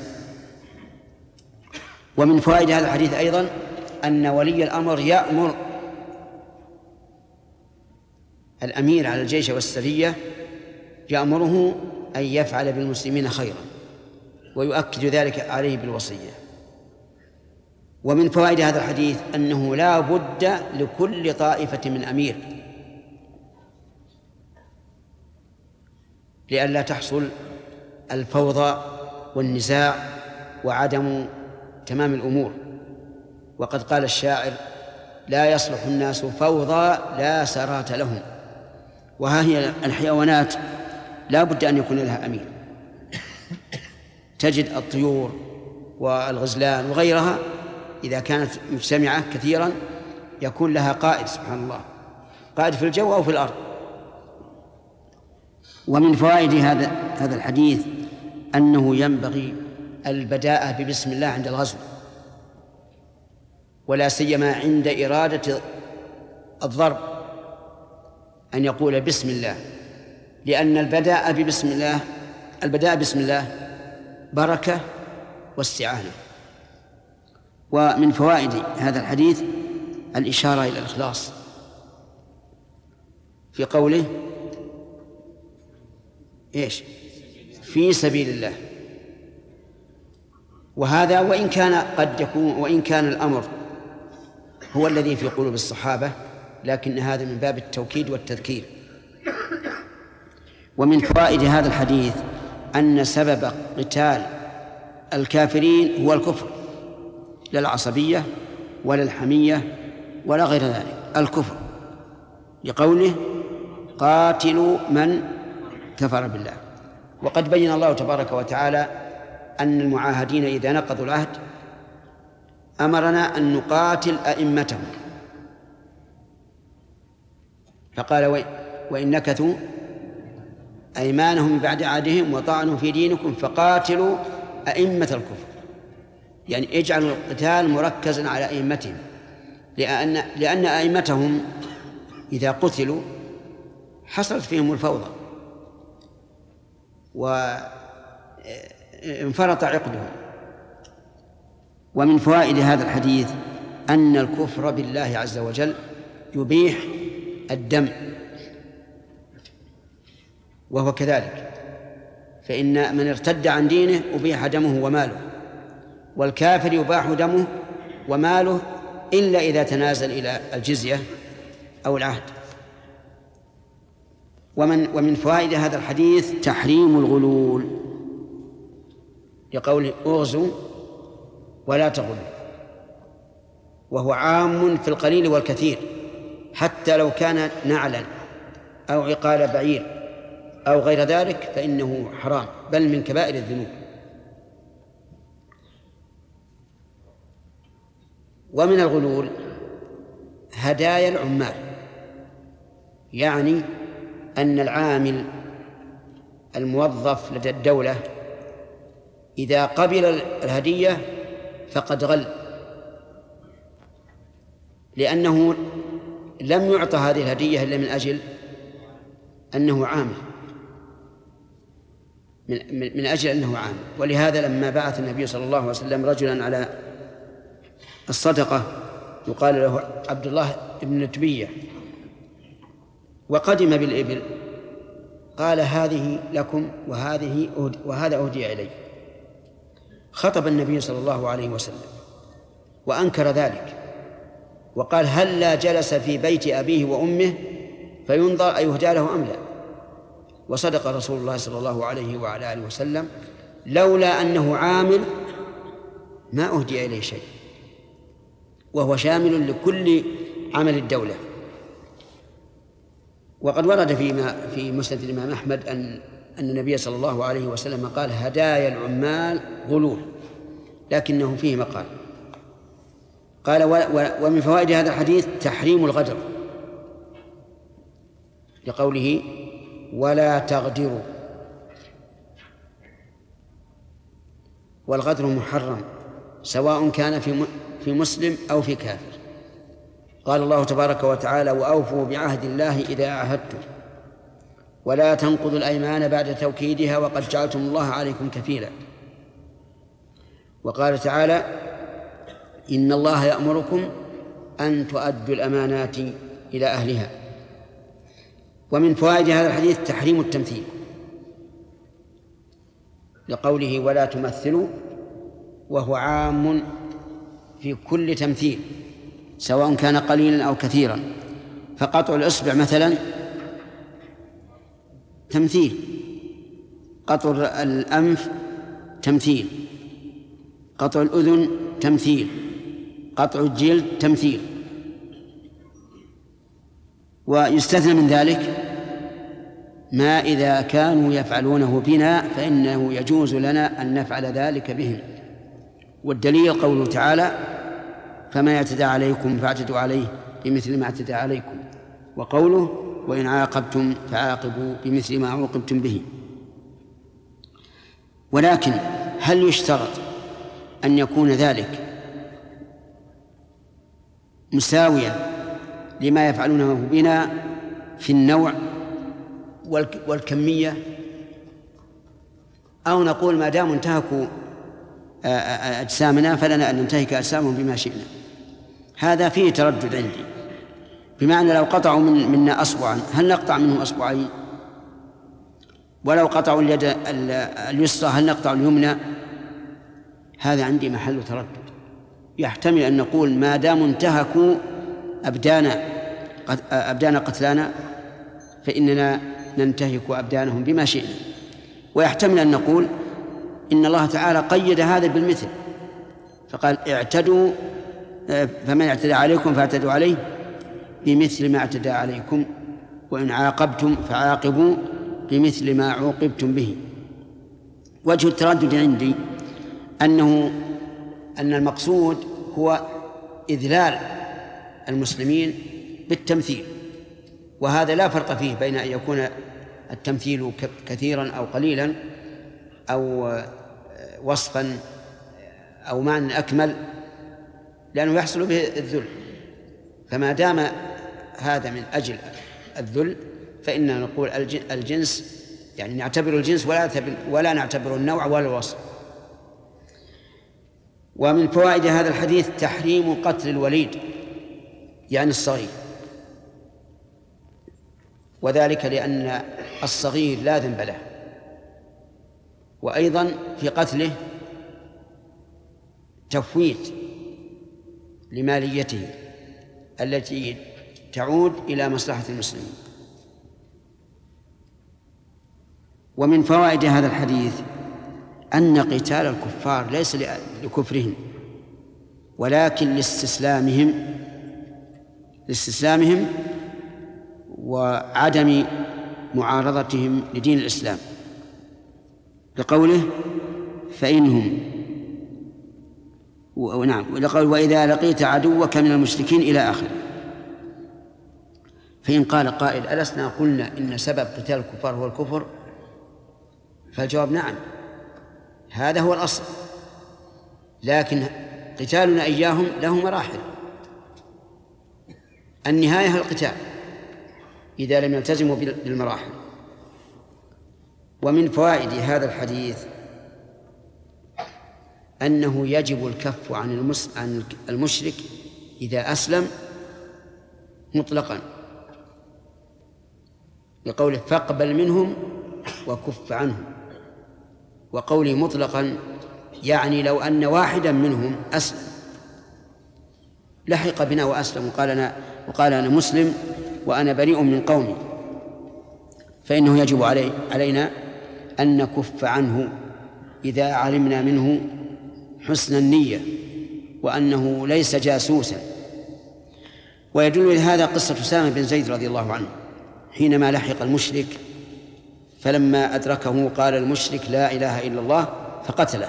ومن فوائد هذا الحديث أيضا أن ولي الأمر يأمر الأمير على الجيش والسرية، يأمره أن يفعل بالمسلمين خيرا، ويؤكد ذلك عليه بالوصية. ومن فوائد هذا الحديث أنه لا بد لكل طائفة من أمير، لئلا تحصل الفوضى والنزاع وعدم تمام الأمور. وقد قال الشاعر: لا يصلح الناس فوضى لا سرات لهم. وها هي الحيوانات لا بد أن يكون لها أمير. تجد الطيور والغزلان وغيرها إذا كانت مجتمعة كثيرا يكون لها قائد، سبحان الله، قائد في الجو أو في الأرض. ومن فوائد هذا هذا الحديث أنه ينبغي البداءة ببسم الله عند الغزو، ولا سيما عند إرادة الضرب أن يقول بسم الله، لأن البداء ببسم الله البداء بسم الله بركة واستعانة. ومن فوائد هذا الحديث الإشارة إلى الإخلاص في قوله إيش؟ في سبيل الله. وهذا وإن كان قد يكون وإن كان الأمر هو الذي في قلوب الصحابة، لكن هذا من باب التوكيد والتذكير. ومن فوائد هذا الحديث أن سبب قتال الكافرين هو الكفر، لا العصبية ولا الحمية ولا غير ذلك، الكفر، لقوله: قاتلوا من كفر بالله. وقد بين الله تبارك وتعالى أن المعاهدين إذا نقضوا العهد أمرنا أن نقاتل أئمتهم، فقال: وإن نكثوا أيمانهم بعد عهدهم وطعنوا في دينكم فقاتلوا أئمة الكفر، يعني اجعلوا القتال مركزا على أئمتهم، لأن لأن أئمتهم إذا قتلوا حصلت فيهم الفوضى وانفرط عقدهم. ومن فوائد هذا الحديث أن الكفر بالله عز وجل يبيح الدم، وهو كذلك، فإن من ارتد عن دينه أبيح دمه وماله، والكافر يباح دمه وماله إلا إذا تنازل إلى الجزية أو العهد. ومن ومن فوائد هذا الحديث تحريم الغلول، لقوله: اغزوا ولا تغلوا، وهو عام في القليل والكثير، حتى لو كان نعلا أو عقال بعير أو غير ذلك فإنه حرام، بل من كبائر الذنوب. ومن الغلول هدايا العمال، يعني أن العامل الموظف لدى الدولة إذا قبل الهدية فقد غل، لأنه لم يعطى هذه الهدية إلا من أجل أنه عامل، من, من أجل أنه عامل. ولهذا لما بعث النبي صلى الله عليه وسلم رجلا على الصدقة يقال له عبد الله بن نتبية، وقدم بالإبل، قال: هذه لكم وهذه وهذا أهدي إلي. خطب النبي صلى الله عليه وسلم وأنكر ذلك، وقال: هل لا جلس في بيت أبيه وأمه فينظر أيهدى له أم لا؟ وصدق رسول الله صلى الله عليه وعلى آله وسلم: لولا أنه عامل ما أهدي إليه شيء، وهو شامل لكل عمل الدولة. وقد ورد فيما في مسند الإمام أحمد أن أن النبي صلى الله عليه وسلم قال: هدايا العمال غلول، لكنه فيه مقال. قال: ومن فوائد هذا الحديث تحريم الغدر، لقوله: ولا تغدروا. والغدر محرم سواء كان في في مسلم أو في كافر، قال الله تبارك وتعالى: وأوفوا بعهد الله إذا عاهدتم ولا تنقضوا الأيمان بعد توكيدها وقد جعلتم الله عليكم كفيلا. وقال تعالى: إن الله يأمركم أن تؤدوا الأمانات إلى أهلها. ومن فوائد هذا الحديث تحريم التمثيل، لقوله: ولا تمثلوا، وهو عام في كل تمثيل سواء كان قليلا أو كثيرا. فقطع الإصبع مثلا تمثيل، قطع الأنف تمثيل، قطع الأذن تمثيل، قطع الجلد تمثيل. ويستثنى من ذلك ما إذا كانوا يفعلونه بنا فإنه يجوز لنا أن نفعل ذلك بهم. والدليل قوله تعالى: فما يعتدى عليكم فاعتدوا عليه بمثل ما اعتدى عليكم، وقوله: وإن عاقبتم فعاقبوا بمثل ما عوقبتم به. ولكن هل يشترط أن يكون ذلك مساويا لما يفعلونه بنا في النوع والكمية، أو نقول ما دام انتهكوا أجسامنا فلنا أن ننتهك أجسامهم بما شئنا؟ هذا فيه تردد عندي. بمعنى لو قطعوا من منا أصبعا هل نقطع منهم أصبعين؟ ولو قطعوا اليد اليسرى هل نقطع اليمنى؟ هذا عندي محل تردد. يحتمل أن نقول ما دام انتهكوا أبدان أبدان قتلانا فإننا ننتهك أبدانهم بما شئنا. ويحتمل أن نقول إن الله تعالى قيد هذا بالمثل، فقال: اعتدوا فمن اعتدى عليكم فاعتدوا عليه بمثل ما اعتدى عليكم وإن عاقبتم فعاقبوا بمثل ما عوقبتم به. وجه التردد عندي أنه أن المقصود هو إذلال المسلمين بالتمثيل، وهذا لا فرق فيه بين أن يكون التمثيل كثيرا أو قليلا أو وصفا أو معنى أكمل، لأنه يحصل به الذل. فما دام هذا من أجل الذل فإننا نقول الجنس، يعني نعتبر الجنس ولا ولا نعتبر النوع ولا الوصف. ومن فوائد هذا الحديث تحريم قتل الوليد يعني الصغير، وذلك لأن الصغير لا ذنب له، وأيضا في قتله تفويت لماليته التي تعود إلى مصلحة المسلمين. ومن فوائد هذا الحديث أن قتال الكفار ليس لكفرهم ولكن لاستسلامهم لاستسلامهم وعدم معارضتهم لدين الإسلام، لقوله: فإنهم ونعم ولقول: وإذا لقيت عدوك من المشركين إلى آخره. فإن قال قائل: ألسنا قلنا إن سبب قتال الكفار هو الكفر؟ فالجواب: نعم، هذا هو الأصل، لكن قتالنا إياهم له مراحل. النهاية هو القتال إذا لم يلتزموا بالمراحل. ومن فوائد هذا الحديث أنه يجب الكف عن المشرك إذا أسلم مطلقا، لقوله: فاقبل منهم وكف عنهم. وقوله مطلقا يعني لو أن واحدا منهم أسلم لحق بنا وأسلم وقال أنا, وقال أنا مسلم وأنا بريء من قومي، فإنه يجب علي علينا أن نكف عنه إذا علمنا منه حسن النية وأنه ليس جاسوسا. ويدل لهذا قصة أسامة بن زيد رضي الله عنه حينما لحق المشرك، فلما أدركه قال المشرك: لا إله إلا الله، فقتله،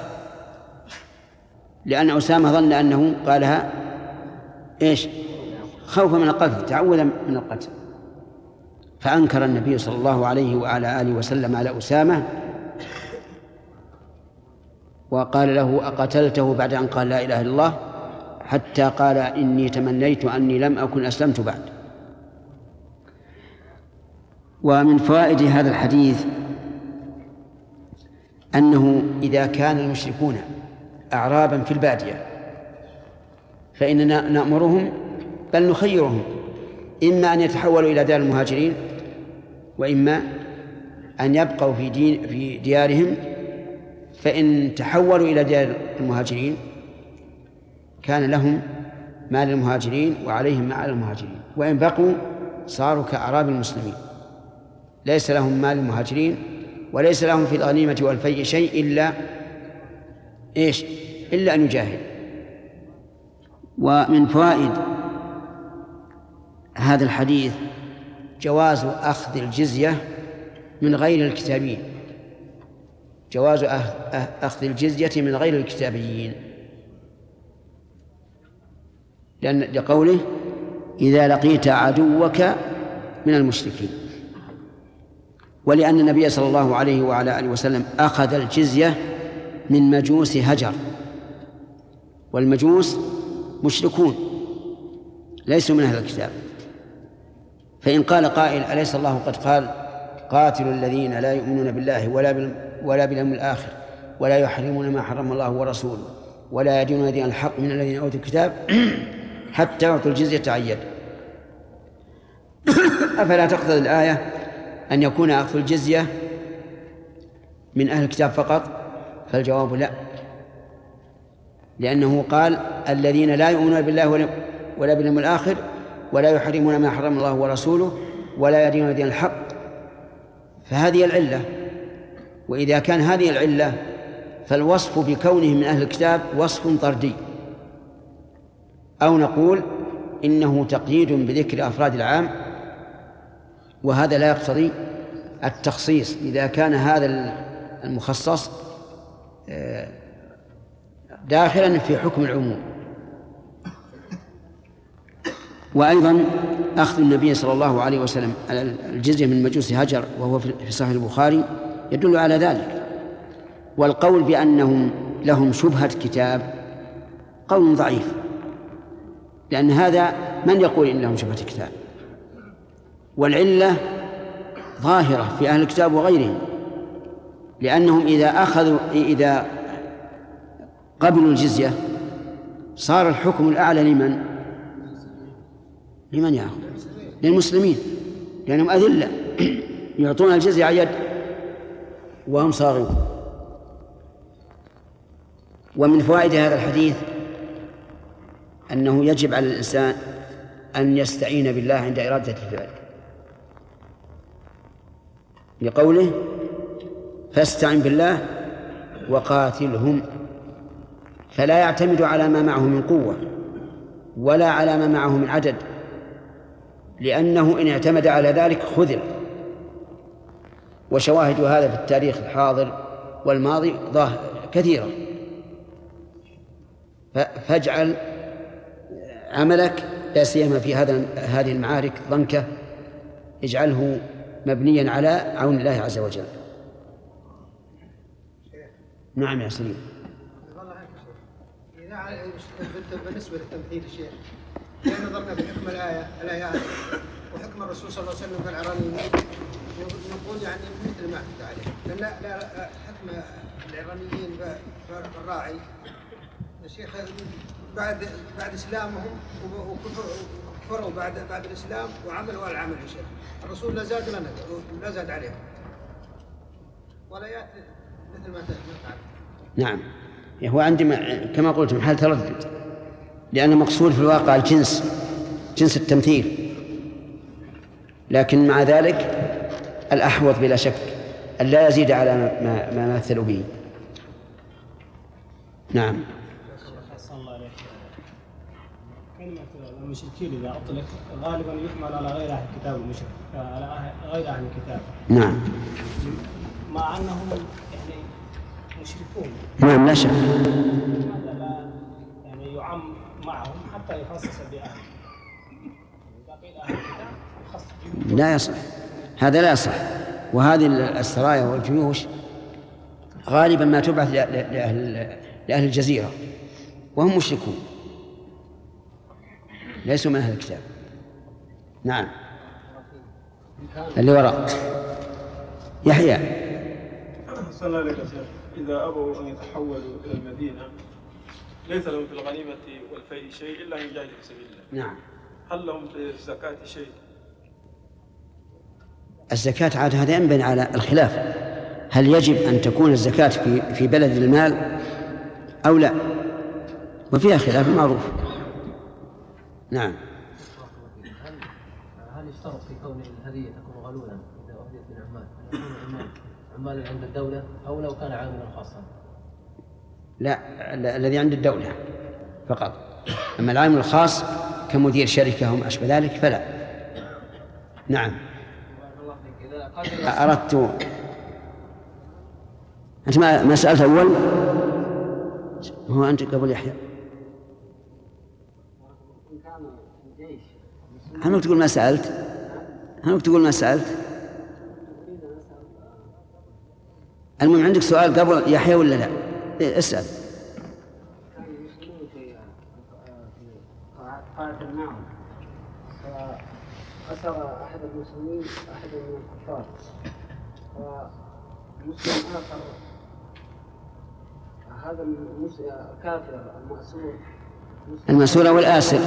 لأن أسامة ظن أنه قالها إيش؟ خوفا من القتل، تعوذا من القتل. فأنكر النبي صلى الله عليه وعلى آله وسلم على أسامة وقال له: أقتلته بعد أن قال لا إله إلا الله؟ حتى قال إني تمنيت أني لم أكن أسلمت بعد. ومن فوائد هذا الحديث أنه إذا كان المشركون أعرابا في البادية فإننا نأمرهم بل نخيرهم إما أن يتحولوا إلى دار المهاجرين وإما أن يبقوا في, دين في ديارهم، فإن تحولوا إلى ديار المهاجرين كان لهم ما للمهاجرين وعليهم ما على المهاجرين، وإن بقوا صاروا كأعراب المسلمين ليس لهم ما للمهاجرين وليس لهم في الغنيمة والفيء شيء إلا إيش؟ إلا أن يجاهد. ومن فوائد هذا الحديث جواز أخذ الجزية من غير الكتابيين، جواز أخذ الجزية من غير الكتابيين، لأن لقوله إذا لقيت عدوك من المشركين، ولأن النبي صلى الله عليه وعلى آله وسلم أخذ الجزية من مجوس هجر، والمجوس مشركون ليسوا من أهل الكتاب. فإن قال قائل أليس الله قد قال قاتلوا الذين لا يؤمنون بالله ولا ولا باليوم الآخر ولا يحرمون ما حرم الله ورسوله ولا يدينون دين الحق من الذين أوتوا الكتاب حتى يعطوا الجزية عن يد، أفلا تقتضي الآية أن يكون أخذ الجزية من أهل الكتاب فقط؟ فالجواب لا، لأنه قال الذين لا يؤمنون بالله ولا باليوم الآخر ولا يحرمون ما حرم الله ورسوله ولا يدينون دين الحق، فهذه العلة. وإذا كان هذه العلة فالوصف بكونهم من أهل الكتاب وصف طردي، أو نقول إنه تقييد بذكر أفراد العام، وهذا لا يقتضي التخصيص إذا كان هذا المخصص داخلا في حكم العموم. وأيضا أخذ النبي صلى الله عليه وسلم الجزية من مجوس هجر وهو في صحيح البخاري يدل على ذلك. والقول بأنهم لهم شبهة كتاب قول ضعيف، لأن هذا من يقول إن لهم شبهة كتاب؟ والعلة ظاهرة في أهل الكتاب وغيرهم، لأنهم إذا أخذوا إذا قبلوا الجزية صار الحكم الأعلى لمن؟ لمن يأخذ؟ للمسلمين، لأنهم أذلة يعطون الجزية عن يد وهم صاغرون. ومن فوائد هذا الحديث أنه يجب على الإنسان أن يستعين بالله عند إرادة الفعل، لقوله فاستعن بالله وقاتلهم، فلا يعتمد على ما معه من قوة ولا على ما معه من عدد، لأنه إن اعتمد على ذلك خذل. وشواهد هذا في التاريخ الحاضر والماضي كثيرة، فاجعل عملك لا سيما في هذا هذه المعارك ضنكة اجعله مبنيا على عون الله عز وجل. نعم يا سليم. بالنسبة للتمثيل الشيخ، إذا نظرنا بحكم الآية الآيات وحكم الرسول صلى الله عليه وسلم في العرانيين نقول يعني مثل ما حكت عليه، لأن لا لا حكم العرانيين بالراعي الشيخ بعد بعد إسلامهم وكفروا بعد بعد الإسلام وعملوا العمل الشيخ، الرسول لا زاد لنا لا زاد عليهم ولا يأتي مثل ما تفعل. نعم، هو عندما كما قلت محل تردد، لأن مقصود في الواقع الجنس جنس التمثيل، لكن مع ذلك الأحوط بلا شك أن لا يزيد على ما ما مثلوا به. نعم. كلمة المشركين إذا أطلق غالبا يحمل على غير أهل الكتاب المشرك، على غير أهل الكتاب. نعم. مع أنهم يعني مشركون. نعم لا شك. لماذا لا يعني يعم معهم حتى يخصص بأهل؟ إذا قيل أهل الكتاب يخصص. لا يصح، هذا لا يصح. وهذه السرايا والجيوش غالبا ما تبعث لأهل لأهل الجزيرة وهم مشركون، ليسوا من أهل الكتاب. نعم. اللي وراء يحيى. صلى الله عليه وسلم إذا أبوا أن يتحولوا إلى المدينة ليس لهم في الغنيمة والفيء شيء إلا أن يجاهدوا في سبيل الله. نعم. هل لهم في الزكاة شيء؟ الزكاة عاد هذا ينبني على الخلاف، هل يجب أن تكون الزكاة في في بلد المال أو لا، وفيها خلاف معروف. نعم. هل يشترط في كون الهدية تكون غلولا إذا أهديت من عمال أن يكون عمال عمال عند الدولة أو لو كان عاملا خاصا؟ لا، الذي عند الدولة فقط، أما العامل الخاص كمدير شركة هم أشبه ذلك فلا. نعم. أردت أنت ما ما سألت أول، هو أنت قبل يحيى. هل تقول ما سألت؟ هل تقول ما سألت؟ المهم عندك سؤال قبل يحيى ولا لا؟ اسأل. كان المسلمون في قاعة النعم فأسر أحد المسلمين أحد من الكفار، ومسلم آخر هذا الكافر المأسور المأسور والآسر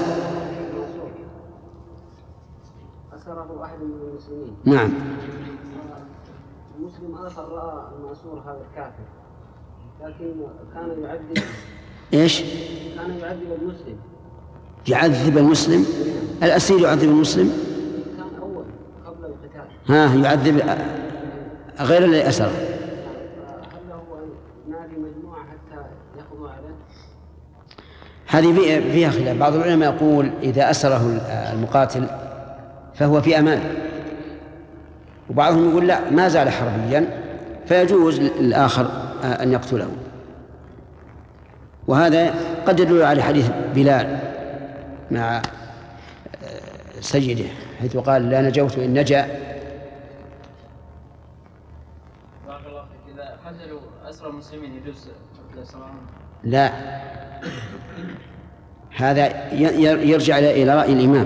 أسره أحد من المسلمين. نعم. مسلم آخر رأى المأسور هذا الكافر لكن كان يعذب. إيش؟ كان يعذب المسلم. يعذب المسلم؟ الأسير يعذب المسلم؟ كان أول قبل القتال. ها يعذب غير اللي أسره. هل هو نادي مجموعة حتى يقضوا عليه؟ هذه فيها خلاف، بعض العلماء يقول إذا أسره المقاتل فهو في أمان، وبعضهم يقول لا، ما زال حربيا فيجوز للآخر أن يقتله. وهذا قد يدل على حديث بلال مع سيده حيث قال لا نجوت إن نجا. بارك الله فيك. إذا قتلوا أسرى المسلمين يجوز الإسلام؟ لا، هذا يرجع إلى رأي الإمام،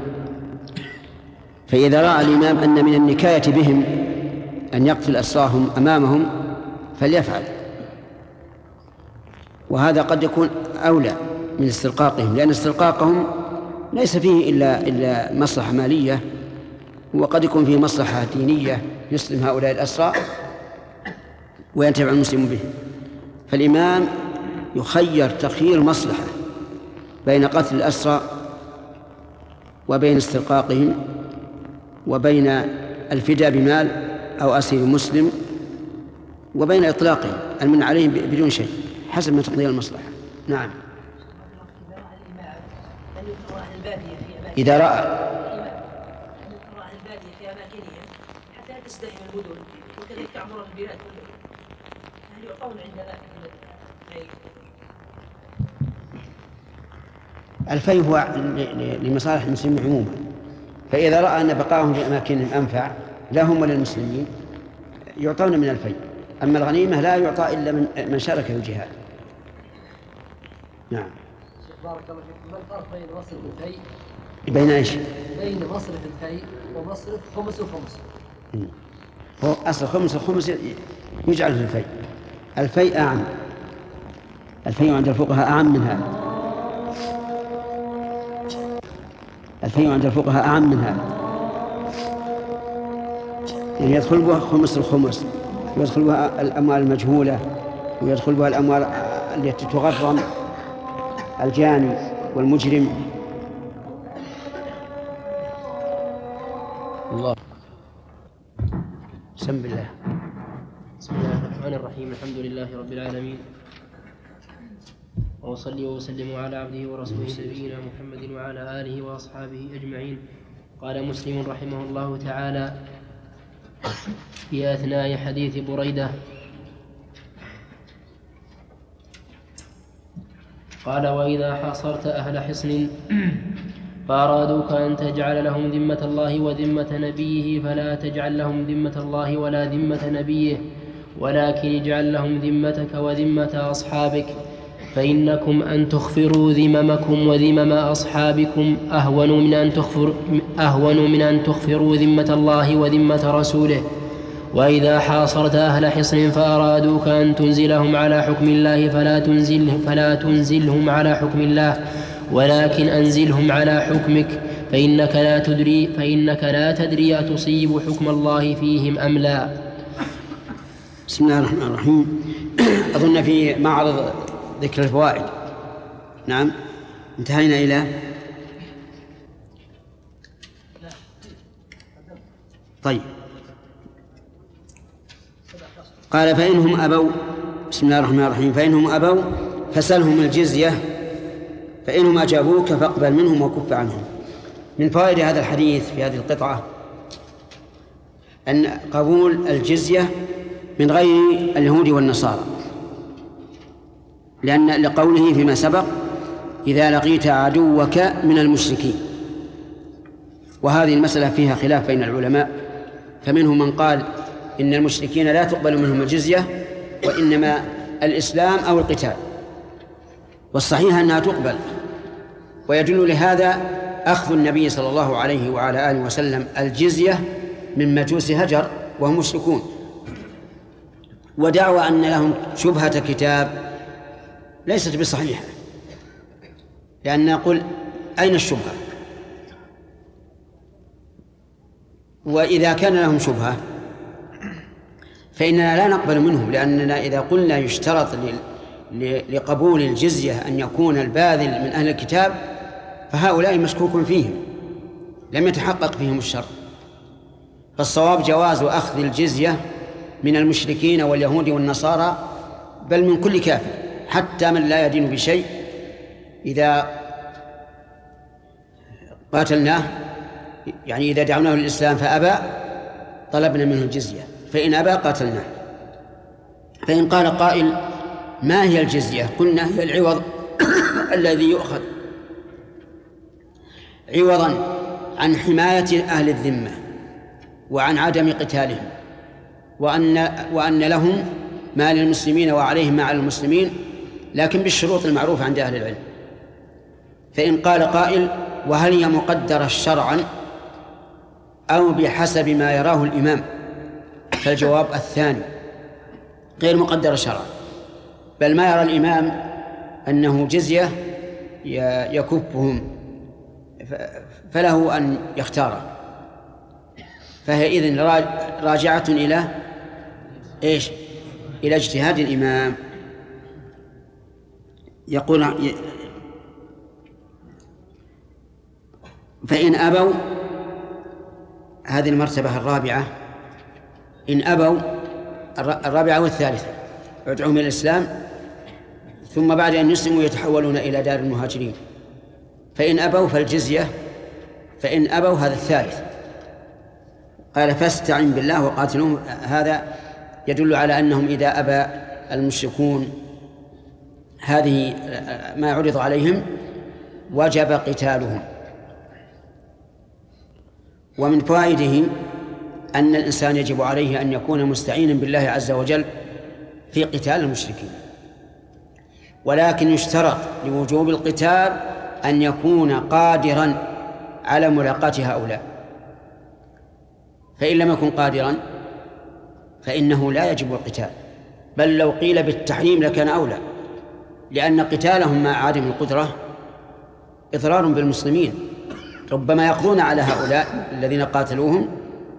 فإذا رأى الإمام أن من النكاية بهم أن يقتل أسراهم أمامهم فليفعل، وهذا قد يكون أولى من استرقاقهم، لأن استرقاقهم ليس فيه إلا إلا مصلحة مالية، وقد يكون فيه مصلحة دينية يسلم هؤلاء الأسرى وينتفع المسلم به. فالإمام يخير تخيير مصلحة بين قتل الأسرى وبين استرقاقهم وبين الفداء بمال أو أسير مسلم وبين إطلاقهم المنع عليهم بدون شيء حسب ما تقضي المصلحة. نعم. إذا رأى البادية في أماكنهم حتى لا تزدحم المدن وكذلك تعمر البلاد، هل يعطون عندنا الفيء هو لمصالح المسلمين عموما، فإذا رأى أن بقاهم في أماكنهم أنفع لهم وللمسلمين يعطون من الفيء، أما الغنيمة لا يعطى إلا من من شارك في الجهاد. نعم. بارك الله فيك. ما الفرق بين مصرف الفيء؟ بين ايش؟ بين مصرف الفيء ومصرف خمس وخمس. هو أصل خمس الخمس يجعل في الفيء. الفيء أعم، الفيء عند الفقهاء أعم من هذا. الفيء عند الفقهاء أعم من هذا، يعني يدخل بها خمس الخمس، ويدخل بها الأموال المجهولة، ويدخل بها الأموال التي تغرم الجاني والمجرم. الله. بسم الله. بسم الله الرحمن الرحيم. الحمد لله رب العالمين، وأصلي وأسلم على عبده ورسوله نبينا محمد وعلى آله وأصحابه أجمعين. قال مسلم رحمه الله تعالى في أثناء حديث بريدة قال: وإذا حاصرت أهل حصن فأرادوك أن تجعل لهم ذمة الله وذمة نبيه فلا تجعل لهم ذمة الله ولا ذمة نبيه، ولكن اجعل لهم ذمتك وذمة أصحابك، فإنكم أن تخفروا ذممكم وذمم أصحابكم أهون من أن تخفر أهون من أن تخفروا ذمة الله وذمة رسوله. وإذا حاصرت أهل حصن فأرادوك أن تنزلهم على حكم الله فلا تنزل فلا تنزلهم على حكم الله، ولكن أنزلهم على حكمك، فإنك لا تدري فإنك لا تدري أتصيب حكم الله فيهم أم لا. بسم الله الرحمن الرحيم. أظن في معرض ذكر الفوائد. نعم، انتهينا إلى طيب. قال فإنهم أبوا، بسم الله الرحمن الرحيم، فإنهم أبوا فسلهم الجزية فإنهم أجابوك فاقبل منهم وكف عنهم. من فوائد هذا الحديث في هذه القطعة أن قبول الجزية من غير اليهود والنصارى، لأن لقوله فيما سبق إذا لقيت عدوك من المشركين. وهذه المسألة فيها خلاف بين العلماء، فمنهم من قال إن المشركين لا تقبل منهم الجزية وإنما الإسلام أو القتال، والصحيح أنها تقبل. ويدل لهذا أخذ النبي صلى الله عليه وعلى آله وسلم الجزية من مجوس هجر وهم مشركون، ودعوى أن لهم شبهة كتاب ليست بصحيحة، لأن نقول أين الشبهة؟ وإذا كان لهم شبهة فإننا لا نقبل منهم، لأننا إذا قلنا يشترط لقبول الجزية أن يكون الباذل من أهل الكتاب فهؤلاء مشكوك فيهم، لم يتحقق فيهم الشرط. فالصواب جواز أخذ الجزية من المشركين واليهود والنصارى، بل من كل كافر، حتى من لا يدين بشيء إذا قاتلناه، يعني إذا دعوناه للإسلام فأبى طلبنا منه الجزية، فإن أبى قاتلناه. فإن قال قائل ما هي الجزية؟ قلنا هي العوض الذي يؤخذ عوضا عن حماية أهل الذمة وعن عدم قتالهم، وأن, وأن لهم ما للمسلمين وعليهم ما على المسلمين، لكن بالشروط المعروفة عند أهل العلم. فإن قال قائل وهل هي مقدرة شرعا أو بحسب ما يراه الإمام؟ فالجواب الثاني، غير مقدرة شرعا، بل ما يرى الإمام أنه جزية يكفهم فله أن يختاره، فهي إذن راجعة إلى إيش؟ إلى اجتهاد الإمام. يقول فإن أبوا، هذه المرتبة الرابعة، إن أبوا الرابعة والثالثة يدعوهم إلى الإسلام، ثم بعد أن يسلموا يتحولون إلى دار المهاجرين. فإن أبوا فالجزية، فإن أبوا هذا الثالث. قال فاستعن بالله وقاتلهم، هذا يدل على أنهم إذا أبى المشركون هذه ما عرض عليهم وجب قتالهم. ومن فوائده أن الإنسان يجب عليه أن يكون مستعينا بالله عز وجل في قتال المشركين، ولكن يشترط لوجوب القتال أن يكون قادرا على ملاقاة هؤلاء، فإن لم يكن قادرا فإنه لا يجب القتال، بل لو قيل بالتحريم لكان أولى، لأن قتالهم مع عدم القدرة إضرار بالمسلمين، ربما يقضون على هؤلاء الذين قاتلوهم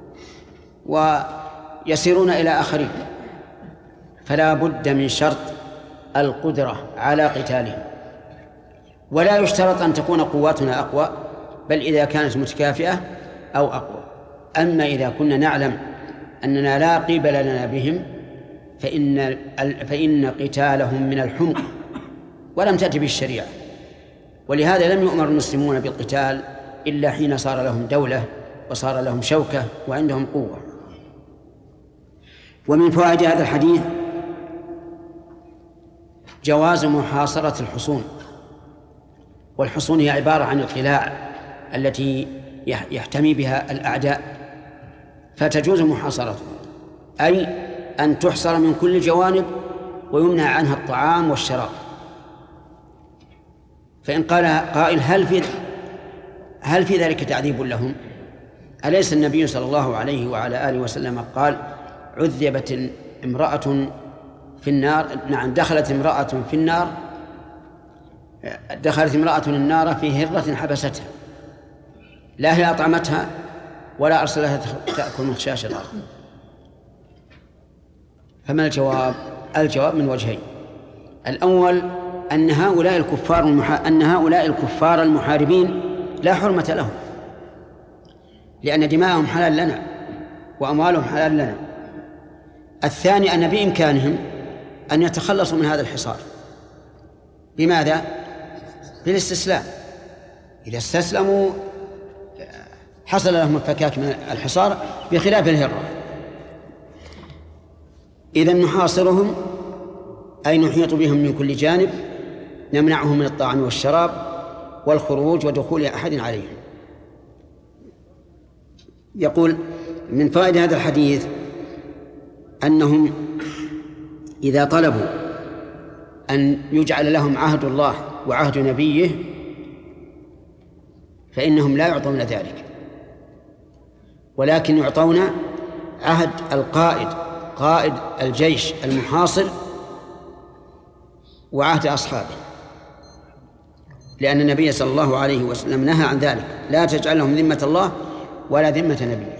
ويسيرون إلى آخرين، فلا بد من شرط القدرة على قتالهم. ولا يشترط أن تكون قواتنا أقوى، بل إذا كانت متكافئة أو أقوى. أما إذا كنا نعلم أننا لا قبل لنا بهم فإن, فإن قتالهم من الحمق ولم تأتي بالشريعة، ولهذا لم يؤمر المسلمون بالقتال إلا حين صار لهم دولة وصار لهم شوكة وعندهم قوة. ومن فوائد هذا الحديث جواز محاصرة الحصون، والحصون هي عبارة عن القلاع التي يحتمي بها الأعداء، فتجوز محاصرتها، أي أن تحصر من كل جوانب ويمنع عنها الطعام والشراب، فإن قال قائل هل في هل في ذلك تعذيب لهم؟ أليس النبي صلى الله عليه وعلى آله وسلم قال عذبت امرأة في النار، نعم دخلت امرأة في النار دخلت امرأة النار في هرة حبستها لا هي أطعمتها ولا أرسلها تأكل من خشاش الأرض. فما الجواب؟ الجواب من وجهين. الأول أن هؤلاء الكفار المحا... أن هؤلاء الكفار المحاربين لا حرمة لهم، لأن دماءهم حلال لنا وأموالهم حلال لنا. الثاني أن بإمكانهم أن يتخلصوا من هذا الحصار. بماذا؟ بالاستسلام. إذا استسلموا حصل لهم الفكاك من الحصار بخلاف الهرة. إذا نحاصرهم أي نحيط بهم من كل جانب، نمنعهم من الطعام والشراب والخروج ودخول أحد عليهم. يقول من فوائد هذا الحديث أنهم إذا طلبوا أن يجعل لهم عهد الله وعهد نبيه فإنهم لا يعطون ذلك، ولكن يعطون عهد القائد قائد الجيش المحاصر وعهد أصحابه، لأن النبي صلى الله عليه وسلم نهى عن ذلك: لا تجعل لهم ذمة الله ولا ذمة نبيه.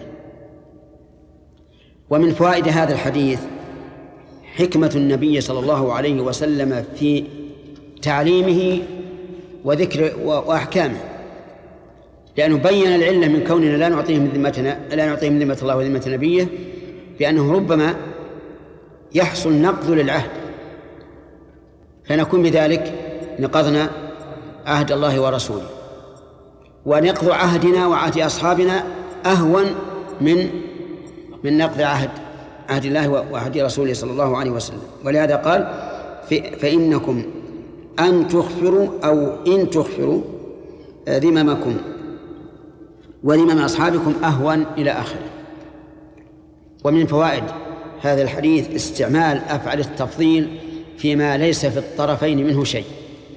ومن فوائد هذا الحديث حكمة النبي صلى الله عليه وسلم في تعليمه وذكر وأحكامه، لأنه بين العلة من كوننا لا نعطيهم من ذمتنا لا نعطيهم من ذمة الله وذمة نبيه، بأنه ربما يحصل نقض للعهد، فنكون بذلك نقضنا عهد الله ورسوله، ونقض عهدنا وعهد أصحابنا أهون من من نقض عهد عهد الله وعهد رسوله صلى الله عليه وسلم. ولهذا قال: فإنكم أن تخفروا أو إن تخفروا ذممكم وذمم أصحابكم أهون إلى آخره. ومن فوائد هذا الحديث استعمال أفعال التفضيل فيما ليس في الطرفين منه شيء،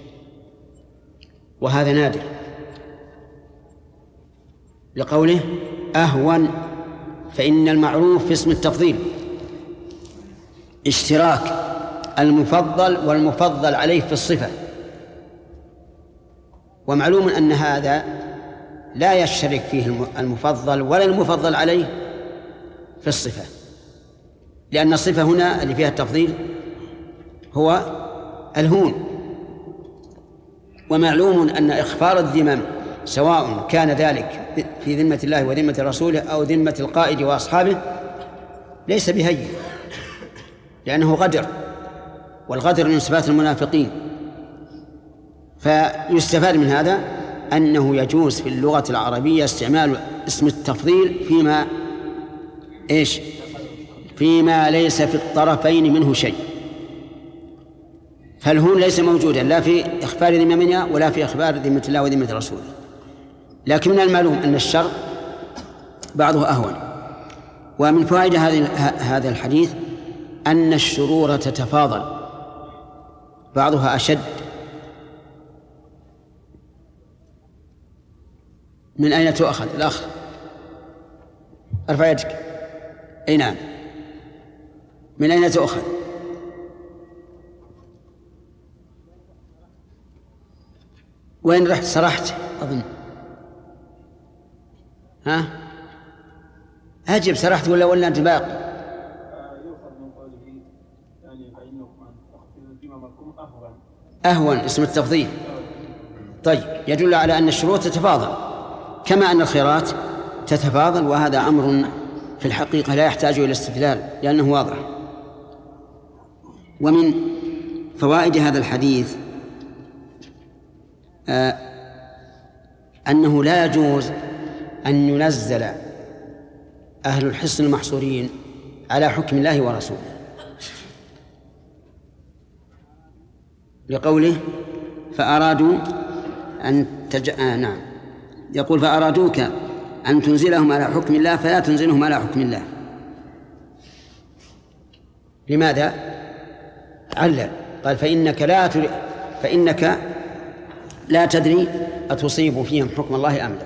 وهذا نادر، لقوله أهون، فإن المعروف في اسم التفضيل اشتراك المفضل والمفضل عليه في الصفة، ومعلوم أن هذا لا يشترك فيه المفضل ولا المفضل عليه في الصفة، لأن الصفة هنا اللي فيها التفضيل هو الهون. ومعلوم أن إخفار الذمم سواء كان ذلك في ذمة الله وذمة رسوله أو ذمة القائد وأصحابه ليس بهين، لأنه غدر، والغدر من صفات المنافقين. فيستفاد من هذا أنه يجوز في اللغة العربية استعمال اسم التفضيل فيما إيش؟ فيما ليس في الطرفين منه شيء. فالهون ليس موجودا لا في إخبار ذممنا ولا في إخبار ذمة الله وذمة رسوله، لكن من المعلوم أن الشر بعضه أهون. ومن فوائد هذا الحديث أن الشرور تتفاضل، بعضها أشد. من أين تؤخذ الأخ؟ ارفع يدك. أي نعم، من أين تؤخذ؟ وين رحت؟ سرحت أظن. ها؟ أجب، سرحت ولا ولا أنت باقي؟ يؤخذ من قوله يعني فإنكم أن تخفروا ذممكم أهون. أهون اسم التفضيل. طيب، يدل على أن الشروط تتفاضل كما أن الخيرات تتفاضل، وهذا أمر في الحقيقة لا يحتاج إلى استدلال لأنه واضح. ومن فوائد هذا الحديث آه أنه لا يجوز أن ينزل أهل الحصن المحصورين على حكم الله ورسوله، لقوله فأرادوا أن تج... آه نعم يقول فأرادوك أن تنزلهم على حكم الله فلا تنزلهم على حكم الله. لماذا؟ علل، قال فإنك لا تل... فإنك لا تدري أتصيب فيهم حكم الله أم لا.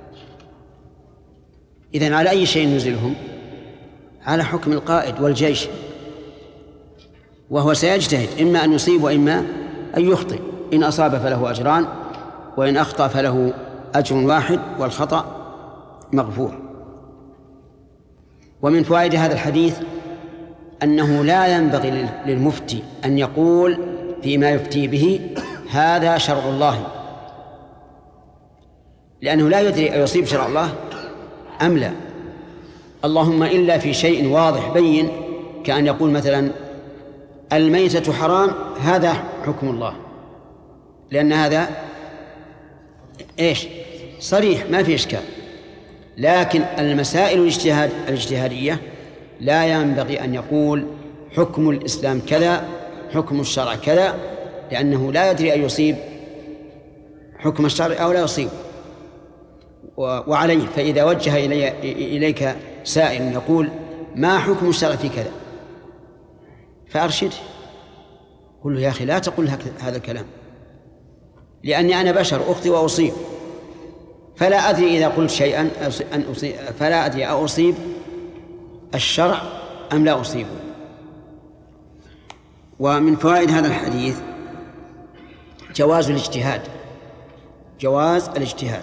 إذن على أي شيء ننزلهم؟ على حكم القائد والجيش، وهو سيجتهد إما أن يصيب وإما أن يخطئ. إن أصاب فله أجران، وإن أخطأ فله أجر واحد والخطأ مغفور. ومن فوائد هذا الحديث أنه لا ينبغي للمفتي أن يقول فيما يفتي به هذا شرع الله، لأنه لا يدري أيصيب شرع الله أم لا، اللهم إلا في شيء واضح بين، كأن يقول مثلا الميتة حرام، هذا حكم الله، لأن هذا إيش صريح ما في إشكال. لكن المسائل الاجتهاد الاجتهادية لا ينبغي أن يقول حكم الإسلام كذا، حكم الشرع كذا، لأنه لا يدري أن يصيب حكم الشرع أو لا يصيب. وعليه فإذا وجه إلي إليك سائل يقول ما حكم الشرع في كذا، فأرشده، قل له يا أخي لا تقول هذا الكلام، لأني أنا بشر أخطئ وأصيب، فلا أدري إذا قلت شيئا أن أصيب، فلا أدري أصيب الشرع أم لا أصيبه. ومن فوائد هذا الحديث جواز الاجتهاد، جواز الاجتهاد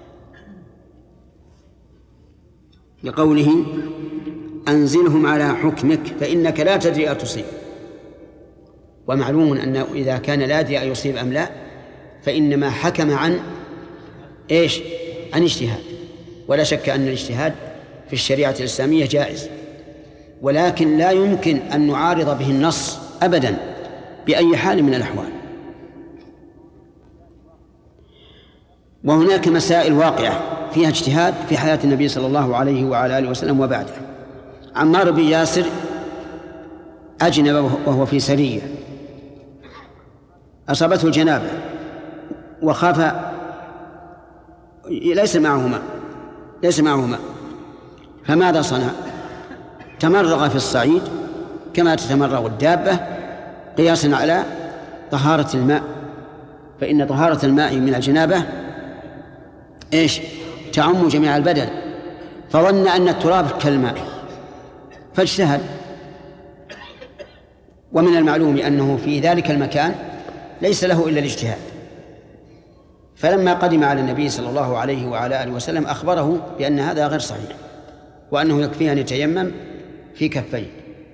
لقوله أنزلهم على حكمك فإنك لا تدري أتصيب. ومعلوم أنه إذا كان لا يدري أن يصيب أم لا فإنما حكم عن إيش؟ عن اجتهاد. ولا شك أن الاجتهاد في الشريعة الإسلامية جائز، ولكن لا يمكن أن نعارض به النص أبدا بأي حال من الأحوال. وهناك مسائل واقعة فيها اجتهاد في حياة النبي صلى الله عليه وعلى آله وسلم وبعده. عمار بن ياسر أجنب وهو في سرية، أصابته الجنابة وخاف، ليس معه ماء ليس معه ماء فماذا صنع؟ تمرغ في الصعيد كما تتمرغ الدابة قياسا على طهارة الماء، فإن طهارة الماء من الجنابة إيش؟ تعم جميع البدن، فظن أن التراب كالماء فاجتهد. ومن المعلوم أنه في ذلك المكان ليس له إلا الاجتهاد، فلما قدم على النبي صلى الله عليه وعلى آله وسلم أخبره بأن هذا غير صحيح، وأنه يكفيه أن يتيمم في كفيه.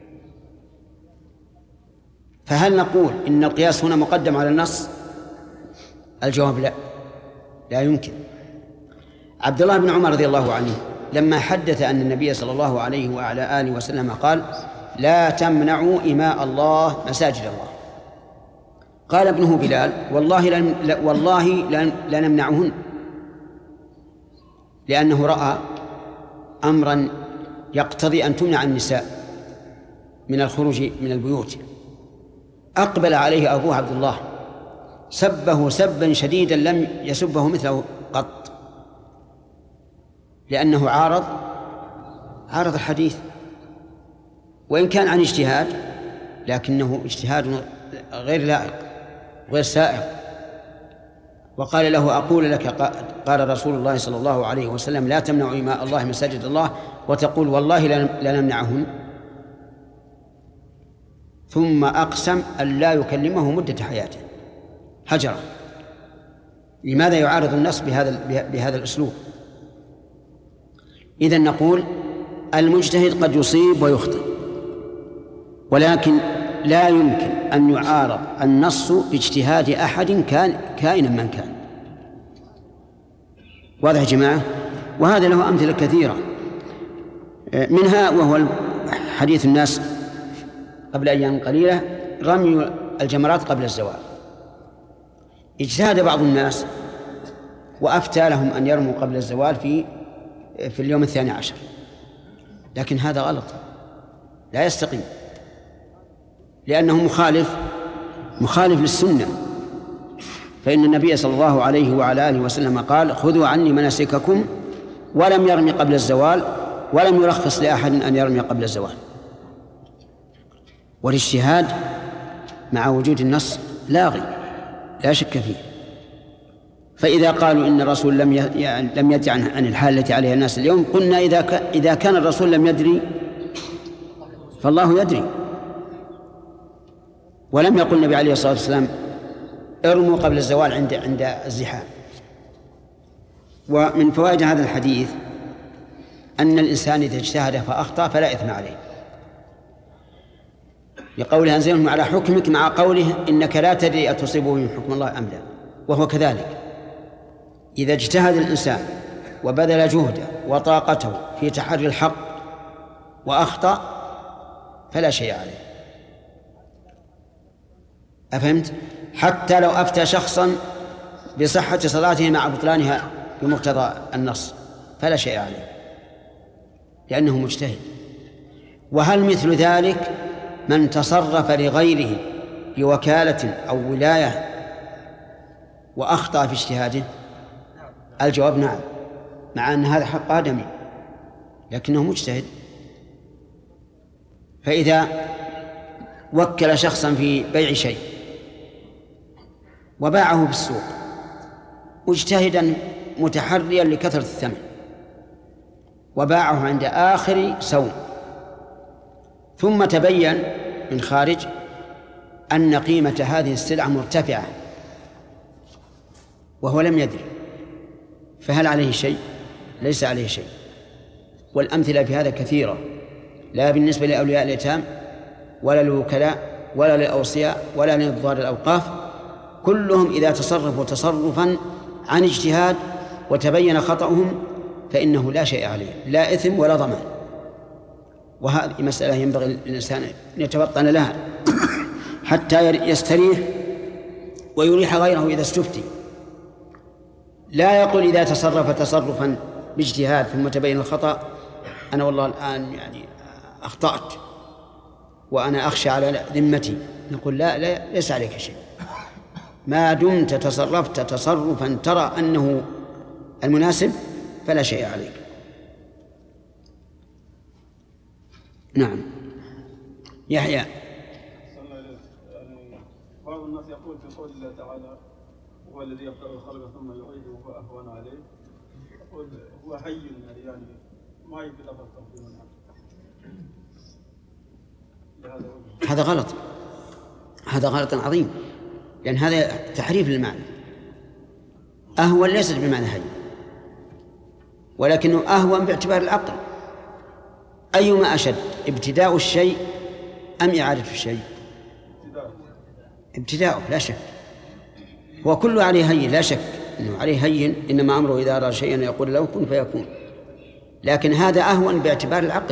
فهل نقول إن القياس هنا مقدم على النص؟ الجواب لا، لا يمكن. عبد الله بن عمر رضي الله عنه لما حدث أن النبي صلى الله عليه وعلى آله وسلم قال لا تمنعوا إماء الله مساجد الله، قال ابنه بلال والله لن والله لن لنمنعهن، لأنه رأى أمرا يقتضي أن تمنع النساء من الخروج من البيوت. أقبل عليه أبوه عبد الله سبه سبا شديدا لم يسبه مثله قط، لأنه عارض عارض الحديث، وإن كان عن اجتهاد لكنه اجتهاد غير لائق غير سائغ. وقال له أقول لك قال رسول الله صلى الله عليه وسلم لا تمنعوا إماء الله مساجد الله وتقول والله لا نمنعهن، ثم أقسم أن لا يكلمه مدة حياته هجرة. لماذا يعارض النص بهذا بهذا الأسلوب؟ إذن نقول المجتهد قد يصيب ويخطئ، ولكن لا يمكن أن يعارض النص باجتهاد أحد كان كائنا من كان. واضح يا جماعة؟ وهذا له أمثلة كثيرة، منها وهو حديث الناس قبل أيام قليلة رمي الجمرات قبل الزوال. اجتهد بعض الناس وأفتى لهم أن يرموا قبل الزوال في في اليوم الثاني عشر، لكن هذا غلط لا يستقيم، لأنه مخالف مخالف للسنة. فإن النبي صلى الله عليه وعلى آله وسلم قال خذوا عني مناسككم، ولم يرمي قبل الزوال، ولم يرخص لأحد أن يرمي قبل الزوال. والاجتهاد مع وجود النص لاغي لا شك فيه. فإذا قالوا إن الرسول لم لم يدري عن الحال التي عليها الناس اليوم، قلنا إذا إذا كان الرسول لم يدري فالله يدري. ولم يقل النبي عليه الصلاة والسلام ارموا قبل الزوال عند عند الزحام. ومن فوائد هذا الحديث أن الإنسان إذا اجتهد فأخطأ فلا إثم عليه، لقوله أنزلهم على حكمك، مع قوله إنك لا تدري أتصيبه من حكم الله أم لا. وهو كذلك، إذا اجتهد الإنسان وبذل جهده وطاقته في تحري الحق وأخطأ فلا شيء عليه. أفهمت؟ حتى لو أفتى شخصا بصحة صلاته مع بطلانها بمقتضى النص فلا شيء عليه لأنه مجتهد. وهل مثل ذلك من تصرف لغيره بوكالة أو ولاية وأخطأ في اجتهاده؟ الجواب نعم، مع أن هذا حق آدمي لكنه مجتهد. فإذا وكل شخصا في بيع شيء وباعه بالسوق مجتهدا متحريا لكثرة الثمن وباعه عند آخر سوم، ثم تبين من خارج أن قيمة هذه السلعة مرتفعة وهو لم يدري، فهل عليه شيء؟ ليس عليه شيء. والأمثلة في هذا كثيرة، لا بالنسبة لأولياء اليتام ولا للوكلاء ولا للأوصياء ولا لنظار الأوقاف، كلهم إذا تصرفوا تصرفا عن اجتهاد وتبين خطأهم فإنه لا شيء عليه، لا إثم ولا ضمان. وهذه مسألة ينبغي للإنسان أن يتفطن لها حتى يستريح ويريح غيره إذا استفتي. لا يقول إذا تصرف تصرفا باجتهاد ثم تبين الخطأ أنا والله الآن يعني أخطأت وأنا أخشى على ذمتي، نقول لا, لا ليس عليك شيء ما دمت تصرفت تصرفا ترى أنه المناسب فلا شيء عليك. نعم. يحيى. بعض الناس يقول في قول الله تعالى هو الذي يبدأ الخلق ثم يعيده وهو أهون عليه، يقول هو حي يعني ما يمكن لفظ تقديم. هذا غلط، هذا غلط عظيم، لأن هذا تحريف للمعنى. أهون ليست بمعنى هين، ولكنه أهون باعتبار العقل. أيما أشد، ابتداء الشيء أم إعادة الشيء؟ ابتداؤه لا شك، وكل عليه هين لا شك إنه عليه هين، إنما أمره إذا أراد شيئا يقول له كن فيكون، لكن هذا أهون باعتبار العقل.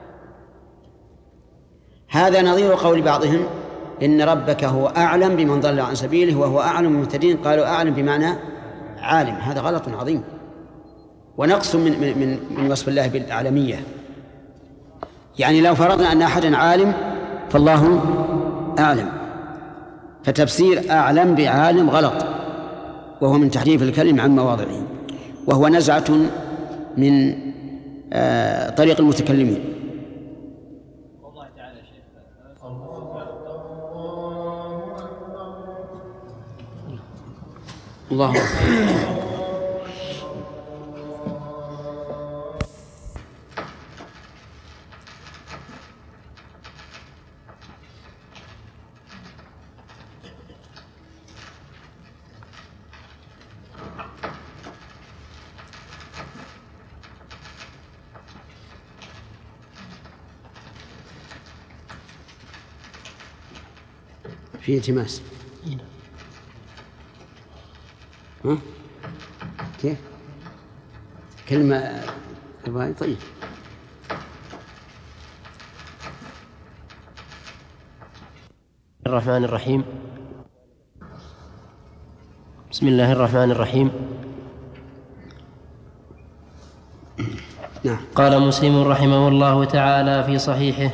هذا نظير قول بعضهم إن ربك هو أعلم بمن ضل عن سبيله وهو أعلم بالمهتدين، قالوا أعلم بمعنى عالم. هذا غلط عظيم ونقص من, من, من وصف الله بالأعلمية. يعني لو فرضنا أن أحدا عالم فالله أعلم، فتفسير أعلم بعالم غلط، وهو من تحريف الكلم عن مواضعه، وهو نزعة من آه طريق المتكلمين. الله أكبر. في التماس. ها؟ كيف؟ كلمة رواية. طيب. الرحمن الرحيم. بسم الله الرحمن الرحيم. نعم. قال مسلم رحمه الله تعالى في صحيحه: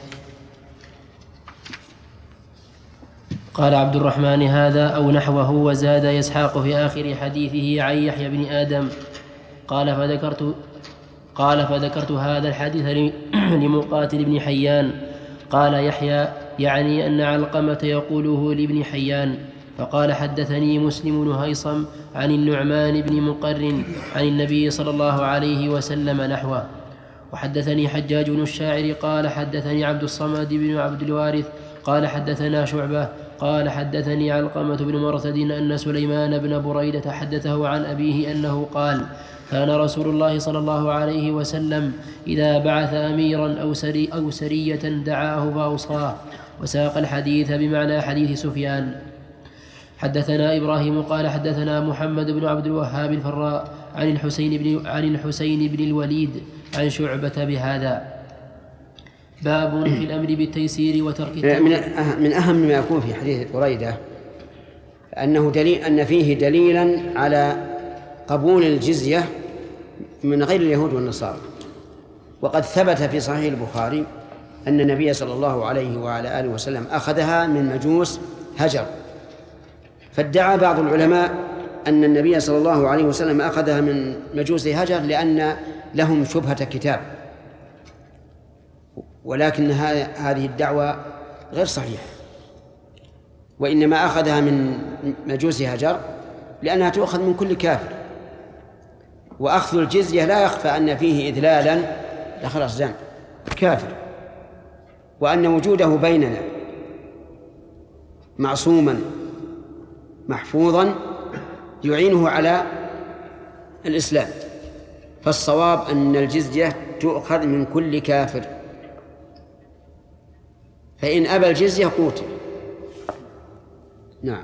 قال عبد الرحمن هذا أو نحوه، وزاد إسحاق في آخر حديثه عن يحيى بن آدم قال فذكرت قال فذكرت هذا الحديث لمقاتل بن حيان. قال يحيى: يعني أن علقمة يقوله لابن حيان. فقال حدثني مسلم بن هيصم عن النعمان بن مقرن عن النبي صلى الله عليه وسلم نحوه. وحدثني حجاج بن الشاعر قال حدثني عبد الصمد بن عبد الوارث قال حدثنا شعبة قال حدثني علقمة بن مرثد أن سليمان بن بريدة حدثه عن أبيه أنه قال كان رسول الله صلى الله عليه وسلم إذا بعث أميرا أو, سري أو سرية دعاه فأوصاه. وساق الحديث بمعنى حديث سفيان. حدثنا إبراهيم قال حدثنا محمد بن عبد الوهاب الفراء عن الحسين بن, عن الحسين بن الوليد عن شعبة بهذا. باب في الأمر بالتيسير وترك التنفير. من أهم ما يكون في حديث بريدة أنه دليل أن فيه دليلا على قبول الجزية من غير اليهود والنصارى. وقد ثبت في صحيح البخاري أن النبي صلى الله عليه وعلى آله وسلم أخذها من مجوس هجر. فادعى بعض العلماء أن النبي صلى الله عليه وسلم أخذها من مجوس هجر لأن لهم شبهة كتاب، ولكن هذه الدعوة غير صحيحة، وإنما أخذها من مجوس هجر لأنها تؤخذ من كل كافر. وأخذ الجزية لا يخفى أن فيه إذلالا لخلاص ذنب كافر، وأن وجوده بيننا معصوما محفوظا يعينه على الإسلام. فالصواب أن الجزية تؤخذ من كل كافر، فإن أبى الجزية قوتل. نعم.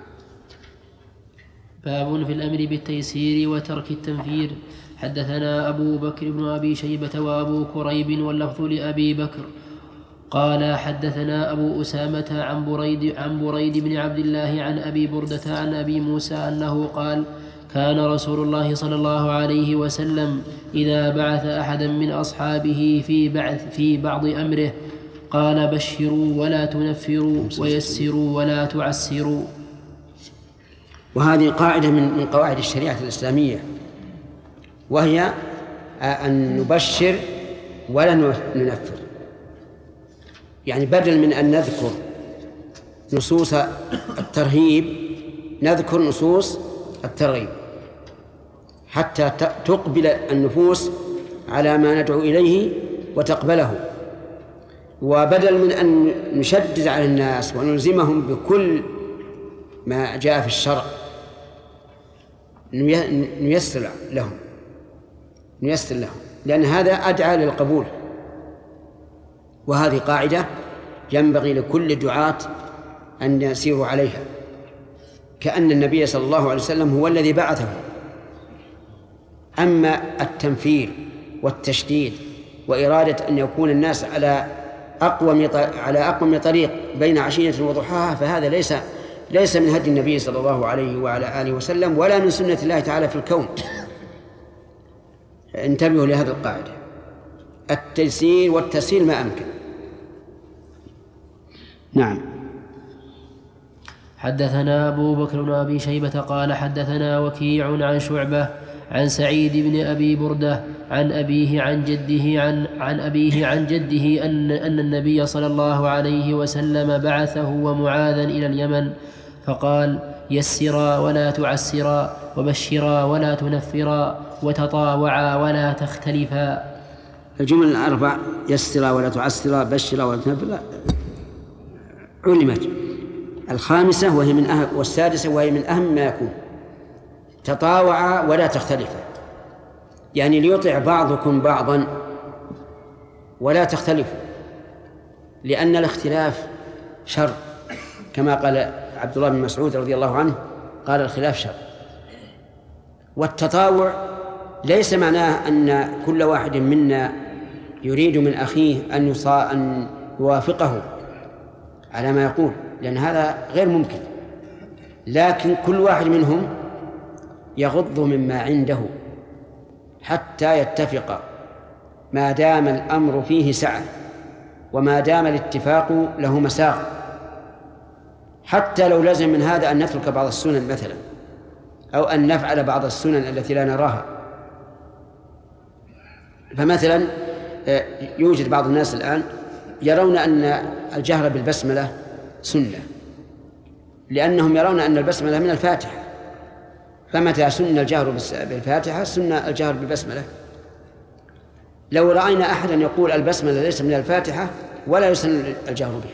باب في الأمر بالتيسير وترك التنفير. حدثنا أبو بكر بن أبي شيبة وأبو كريب واللفظ لأبي بكر قال حدثنا أبو أسامة عن بريد, عن بريد بن عبد الله عن أبي بردة عن أبي موسى أنه قال كان رسول الله صلى الله عليه وسلم إذا بعث أحدا من أصحابه في, بعث في بعض أمره قال بشروا ولا تنفروا ويسروا ولا تعسروا. وهذه قاعدة من قواعد الشريعة الإسلامية، وهي أن نبشر ولا ننفر. يعني بدل من أن نذكر نصوص الترهيب نذكر نصوص الترغيب حتى تقبل النفوس على ما ندعو إليه وتقبله. وبدل من أن نشدد على الناس ونلزمهم بكل ما جاء في الشرع نيسر لهم نيسر لهم لأن هذا أدعى للقبول. وهذه قاعدة ينبغي لكل دعاة أن يسيروا عليها، كأن النبي صلى الله عليه وسلم هو الذي بعثه. أما التنفير والتشديد وإرادة أن يكون الناس على أقوم على أقوم طريق بين عشية وضحاها فهذا ليس ليس من هدي النبي صلى الله عليه وعلى آله وسلم ولا من سنة الله تعالى في الكون. انتبهوا لهذه القاعدة، التيسير والتسهيل ما أمكن. نعم. حدثنا أبو بكر بن أبي شيبة قال حدثنا وكيع عن شعبة عن سعيد بن أبي بردة عن أبيه عن جده عن, عن أبيه عن جده أن, أن النبي صلى الله عليه وسلم بعثه ومعاذا إلى اليمن فقال يسرا ولا تعسرا وبشرا ولا تنفرا وتطاوعا ولا تختلفا. الجمل الأربع يسرا ولا تعسرا بشرا ولا تنفرا علمت. الخامسة وهي من أهم والسادسة وهي من أهم ما يكون تطاوعا ولا تختلفا، يعني ليطع بعضكم بعضا ولا تختلفوا، لأن الاختلاف شر كما قال عبد الله بن مسعود رضي الله عنه قال الخلاف شر. والتطاوع ليس معناه أن كل واحد منا يريد من أخيه أن أن يوافقه على ما يقول، لأن هذا غير ممكن، لكن كل واحد منهم يغض مما عنده حتى يتفق ما دام الأمر فيه سعة وما دام الاتفاق له مساغ. حتى لو لزم من هذا أن نترك بعض السنن مثلا أو أن نفعل بعض السنن التي لا نراها. فمثلا يوجد بعض الناس الآن يرون أن الجهر بالبسملة سنة، لأنهم يرون أن البسملة من الفاتحة، فمتى سن الجهر بالفاتحة سن الجهر بالبسملة. لو رأينا أحدا يقول البسملة ليس من الفاتحة ولا يسن الجهر بها،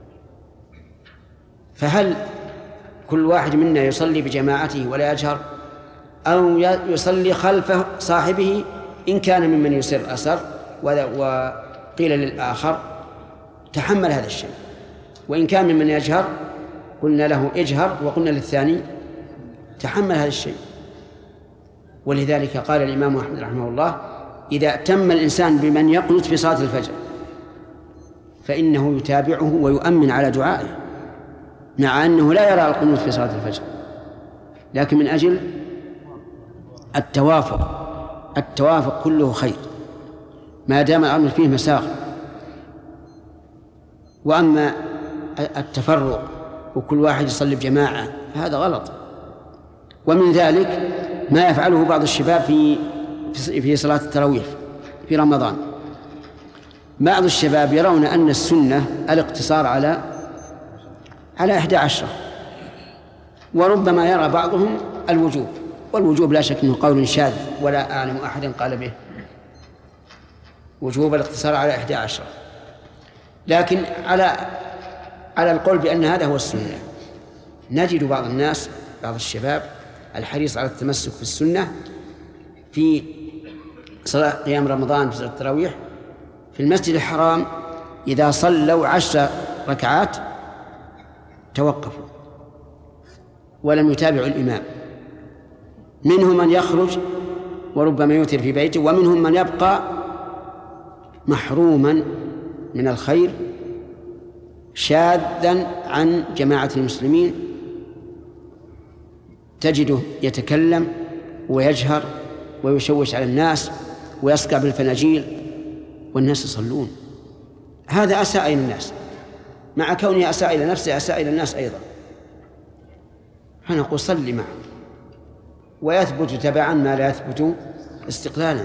فهل كل واحد منا يصلي بجماعته ولا يجهر، أو يصلي خلف صاحبه إن كان ممن يسر أسر، وقيل للآخر تحمل هذا الشيء، وإن كان ممن يجهر قلنا له اجهر، وقلنا للثاني تحمل هذا الشيء. ولذلك قال الإمام أحمد رحمه الله: إذا تم الإنسان بمن يقنت في صلاة الفجر فإنه يتابعه ويؤمن على دعائه، مع أنه لا يرى القنوت في صلاة الفجر، لكن من أجل التوافق. التوافق كله خير ما دام الأمر فيه مساغ. وأما التفرق وكل واحد يصلي بجماعة هذا غلط. ومن ذلك ما يفعله بعض الشباب في في صلاة التراويح في رمضان. بعض الشباب يرون أن السنة الاقتصار على على إحدى عشرة، وربما يرى بعضهم الوجوب، والوجوب لا شك أنه قول شاذ ولا أعلم أحدا قال به وجوب الاقتصار على إحدى عشرة. لكن على على القول بأن هذا هو السنة نجد بعض الناس بعض الشباب الحريص على التمسك بالسنة في صلاة قيام رمضان في صلاة التراويح في المسجد الحرام. إذا صلوا عشر ركعات توقفوا ولم يتابعوا الإمام. منهم من يخرج وربما يوتر في بيته، ومنهم من يبقى محروما من الخير شاذا عن جماعة المسلمين. تجده يتكلم ويجهر ويشوش على الناس ويصقع بالفناجيل والناس يصلون. هذا أساء إلى الناس، مع كونه أساء إلى نفسه أساء إلى الناس أيضا. فنقول صل معه، ويثبت تبعا ما لا يثبت استقلالا.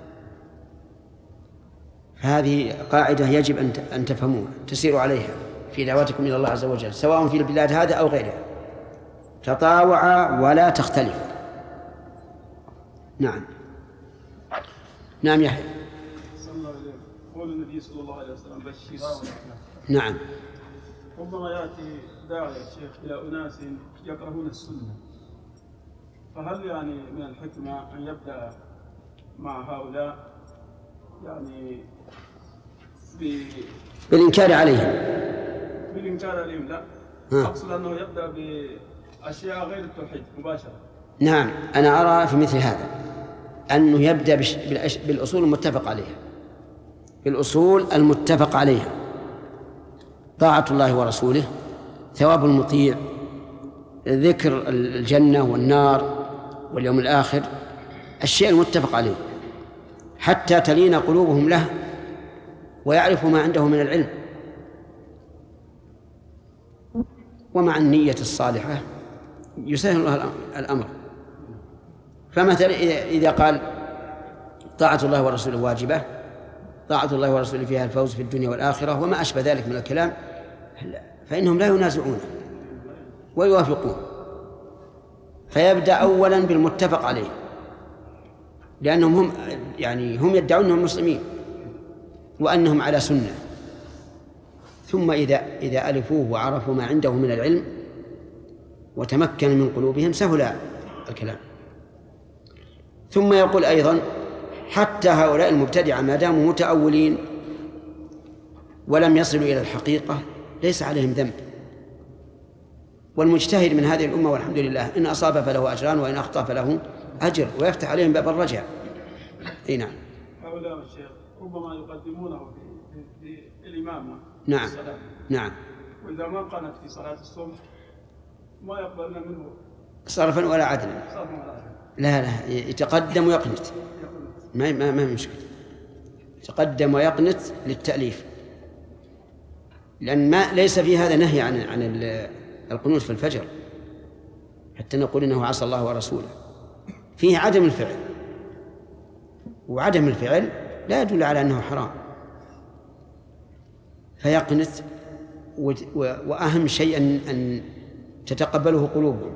هذه قاعدة يجب أن تفهموها تسيروا عليها في دعوتكم إلى الله عز وجل، سواء في البلاد هذا أو غيرها. تطاوعا ولا تختلفا. نعم نعم يحيى. قول النبي صلى الله عليه وسلم بشر. نعم. ربما يأتي داعي الشيخ إلى أناس يكرهون السنة، فهل يعني من الحكمة أن يبدأ مع هؤلاء يعني ب... بالإنكار عليهم؟ بالإنكار عليهم لا، ها. أقصد أنه يبدأ بأشياء غير التوحيد مباشرة. نعم، أنا أرى في مثل هذا أنه يبدأ بش... بالأش... بالأصول المتفق عليها، بالأصول المتفق عليها: طاعة الله ورسوله، ثواب المطيع، ذكر الجنة والنار واليوم الآخر، الشيء المتفق عليه، حتى تلين قلوبهم له ويعرفوا ما عنده من العلم. ومع النية الصالحة يسهل الله الأمر. فمثلا إذا قال طاعة الله ورسوله واجبة، طاعة الله ورسوله فيها الفوز في الدنيا والآخرة وما أشبه ذلك من الكلام، فإنهم لا ينازعون ويوافقون. فيبدأ أولا بالمتفق عليه، لأنهم هم يعني هم يدعون أنهم مسلمين وأنهم على سنة. ثم إذا إذا ألفوه وعرفوا ما عنده من العلم وتمكن من قلوبهم سهل الكلام. ثم يقول أيضا: حتى هؤلاء المبتدعة ما داموا متأولين ولم يصلوا إلى الحقيقة ليس عليهم ذنب، والمجتهد من هذه الأمة والحمد لله إن أصاب فله أجران وإن أخطأ فله أجر، ويفتح عليهم باب الرجع. أي نعم. هؤلاء الشيخ ربما يقدمونه في, في الإمامة. نعم نعم. وإذا ما قامت في صلاة الصبح ما يقبلنا منه صرفا ولا عدلا. لا لا، يتقدم ويقنت، ما ما ما مشكلة، يتقدم ويقنت للتأليف، لأن ما ليس في هذا نهي عن عن القنوت في الفجر حتى نقول إنه عصى الله ورسوله. فيه عدم الفعل، وعدم الفعل لا يدل على أنه حرام. فيقنت، وأهم شيء أن تتقبله قلوبهم.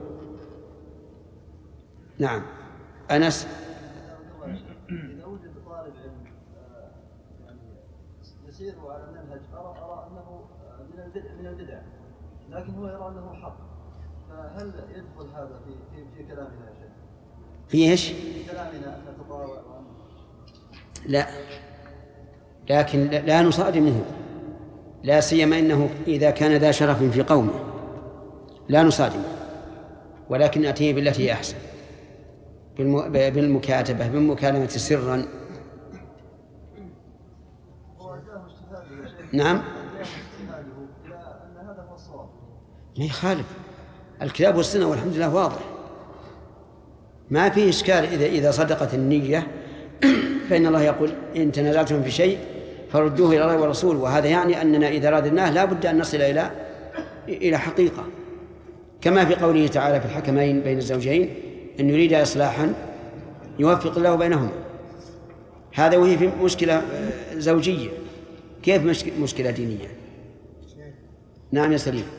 نعم. أنس. إذا وجد طالب علم يعني يسير على منهج أرى أرى أنه من البدع من البدع لكن هو يرى أنه حق، فهل يدخل هذا في في, في كلامنا يا شيخ؟ في إيش؟ في كلامنا أن نتطاوع. لا، لكن لا نصادمه، لا سيما إنه إذا كان ذا شرف في قومه لا نصادمه، ولكن نأتيه بالتي هي أحسن، بالمكاتبة، بالمكالمة سرا. نعم. ما يخالف الكتاب والسنة والحمد لله واضح، ما في إشكال. إذا إذا صدقت النية فإن الله يقول إن تنازعتم في شيء فردوه إلى الله والرسول، وهذا يعني أننا إذا رادناه لا بد أن نصل إلى إلى حقيقة، كما في قوله تعالى في الحكمين بين الزوجين أن يريد إصلاحا يوفق الله بينهما. هذا وهي في مشكلة زوجية، كيف مشكلة دينية؟ نعم يا سليم.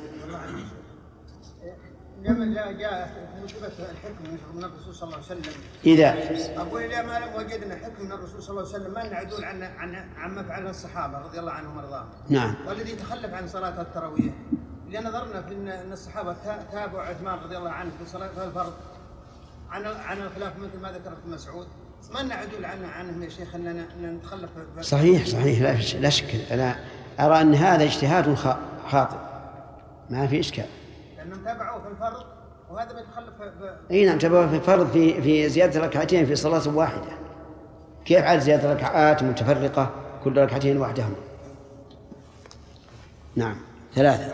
لما جاء مشكلة الحكم من الرسول صلى الله عليه وسلم، إذا أقول إذا ما وجدنا حكم من الرسول صلى الله عليه وسلم ما نعدول عن عن عما فعله الصحابة رضي الله عنهم وارضاهم. نعم. والذي تخلف عن صلاة التراويح، إذا نظرنا في أن الصحابة تابعوا عثمان رضي الله عنه في صلاة الفرض عن عن الخلاف مثل ما ذكر ابن مسعود، ما نعدول عنه عنهم يا شيخ أننا نتخلف. صحيح صحيح لا لا شك. أنا أرى أن هذا اجتهاد خاطئ ما في إشكال، لأنهم تابعوا في الفرض وهذا بيتخلف. اي نعم، تابعوا في الفرض في في زيادة ركعتين في صلاة واحدة. كيف عاد زيادة ركعات متفرقة كل ركعتين وحدهم؟ نعم. ثلاثة.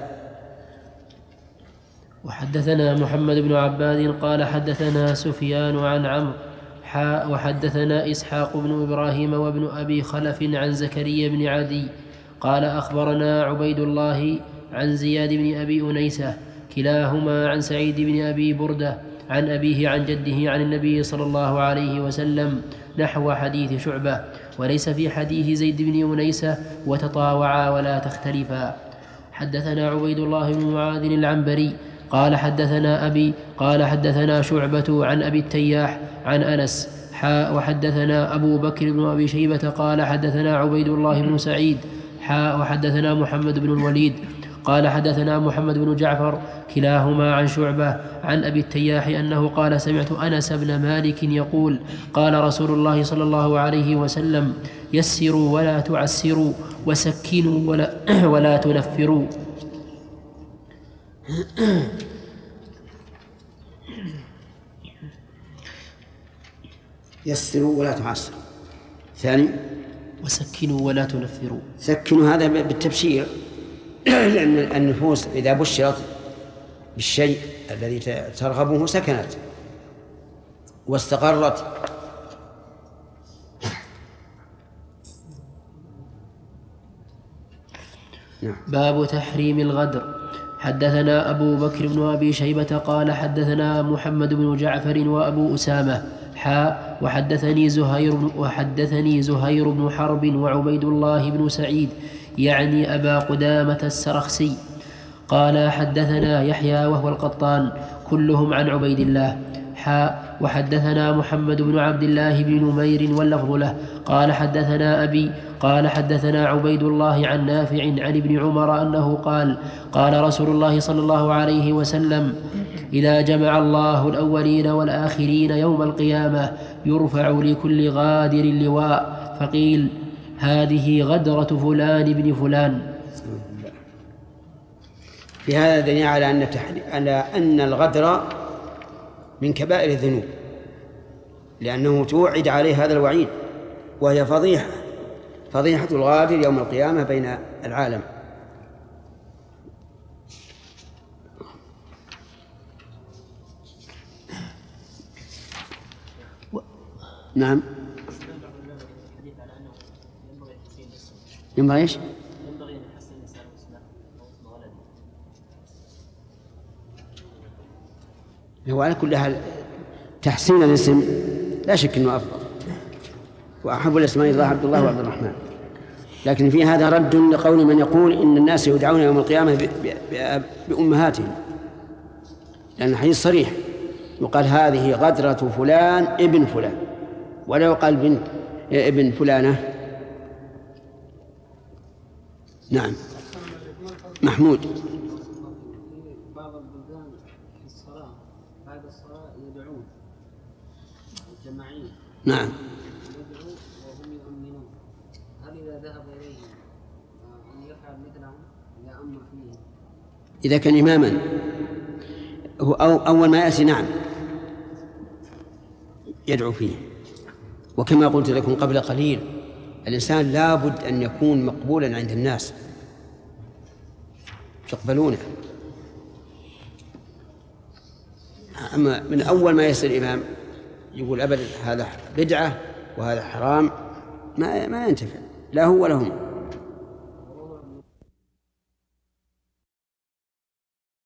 وحدثنا محمد بن عباد قال حدثنا سفيان عن عمرو حاء وحدثنا إسحاق بن إبراهيم وابن أبي خلف عن زكريا بن عدي قال أخبرنا عبيد الله عن زياد بن أبي أنيسة كلاهما عن سعيد بن أبي بردة عن أبيه عن جده عن النبي صلى الله عليه وسلم نحو حديث شعبة، وليس في حديث زيد بن أنيسة وتطاوعا ولا تختلفا. حدثنا عبيد الله بن معاذ العنبري قال حدثنا أبي قال حدثنا شعبة عن أبي التياح عن أنس حاء وحدثنا أبو بكر بن أبي شيبة قال حدثنا عبيد الله بن سعيد حاء وحدثنا محمد بن الوليد قال حدثنا محمد بن جعفر كلاهما عن شعبة عن أبي التياح أنه قال سمعت أنس بن مالك يقول قال رسول الله صلى الله عليه وسلم يسروا ولا تعسروا وسكنوا ولا, ولا تنفروا. يسروا ولا تعسروا. ثاني وسكنوا ولا تنفروا. سكنوا هذا بالتبشير، لأن النفوس إذا بشرت بالشيء الذي ترغبه سكنت واستقرت. نعم. باب تحريم الغدر. حدثنا أبو بكر بن أبي شيبة قال حدثنا محمد بن جعفر وأبو أسامة حاء وحدثني زهير وحدثني زهير بن حرب وعبيد الله بن سعيد يعني أبا قدامة السرخسي قال حدثنا يحيى وهو القطان كلهم عن عبيد الله حاء وحدثنا محمد بن عبد الله بن نمير واللفظ له قال حدثنا أبي قال حدثنا عبيد الله عن نافع عن ابن عمر أنه قال قال رسول الله صلى الله عليه وسلم إذا جمع الله الأولين والآخرين يوم القيامة يرفع لكل غادر لواء فقيل هذه غدرة فلان بن فلان. في هذا دليل على أن على أن الغدر من كبائر الذنوب، لأنه توعد عليه هذا الوعيد، وهي فضيحة فضيحة الغادر يوم القيامة بين العالم. نعم. ينبغي ايش؟ ينبغي ان يحسن الانسان اسمه او ولده. هو على كل حال تحسين الاسم لا شك انه افضل، واحب الاسماء الله عبد الله وعبد الرحمن، لكن في هذا رد لقول من يقول ان الناس يدعون يوم القيامه بامهاتهم، لأن الحديث صريح، يقال هذه غدرة فلان ابن فلان، ولا يقال بنت ابن فلانة. نعم. محمود. بعض البلدان في الصلاة بعد الصلاة يدعون الجماعية. نعم. يدعو وهم يؤمنون، هل إذا ذهب إليهم أن يفعل مثلهم إذا أمر فيه؟ إذا كان إماما هو أول ما يأتي نعم يدعو فيه. وكما قلت لكم قبل قليل، الإنسان لابد أن يكون مقبولا عند الناس يقبلونه. أما من أول ما يصير إمام يقول أبدا هذا بدعة وهذا حرام، ما ما ينتفع لا هو ولا هم.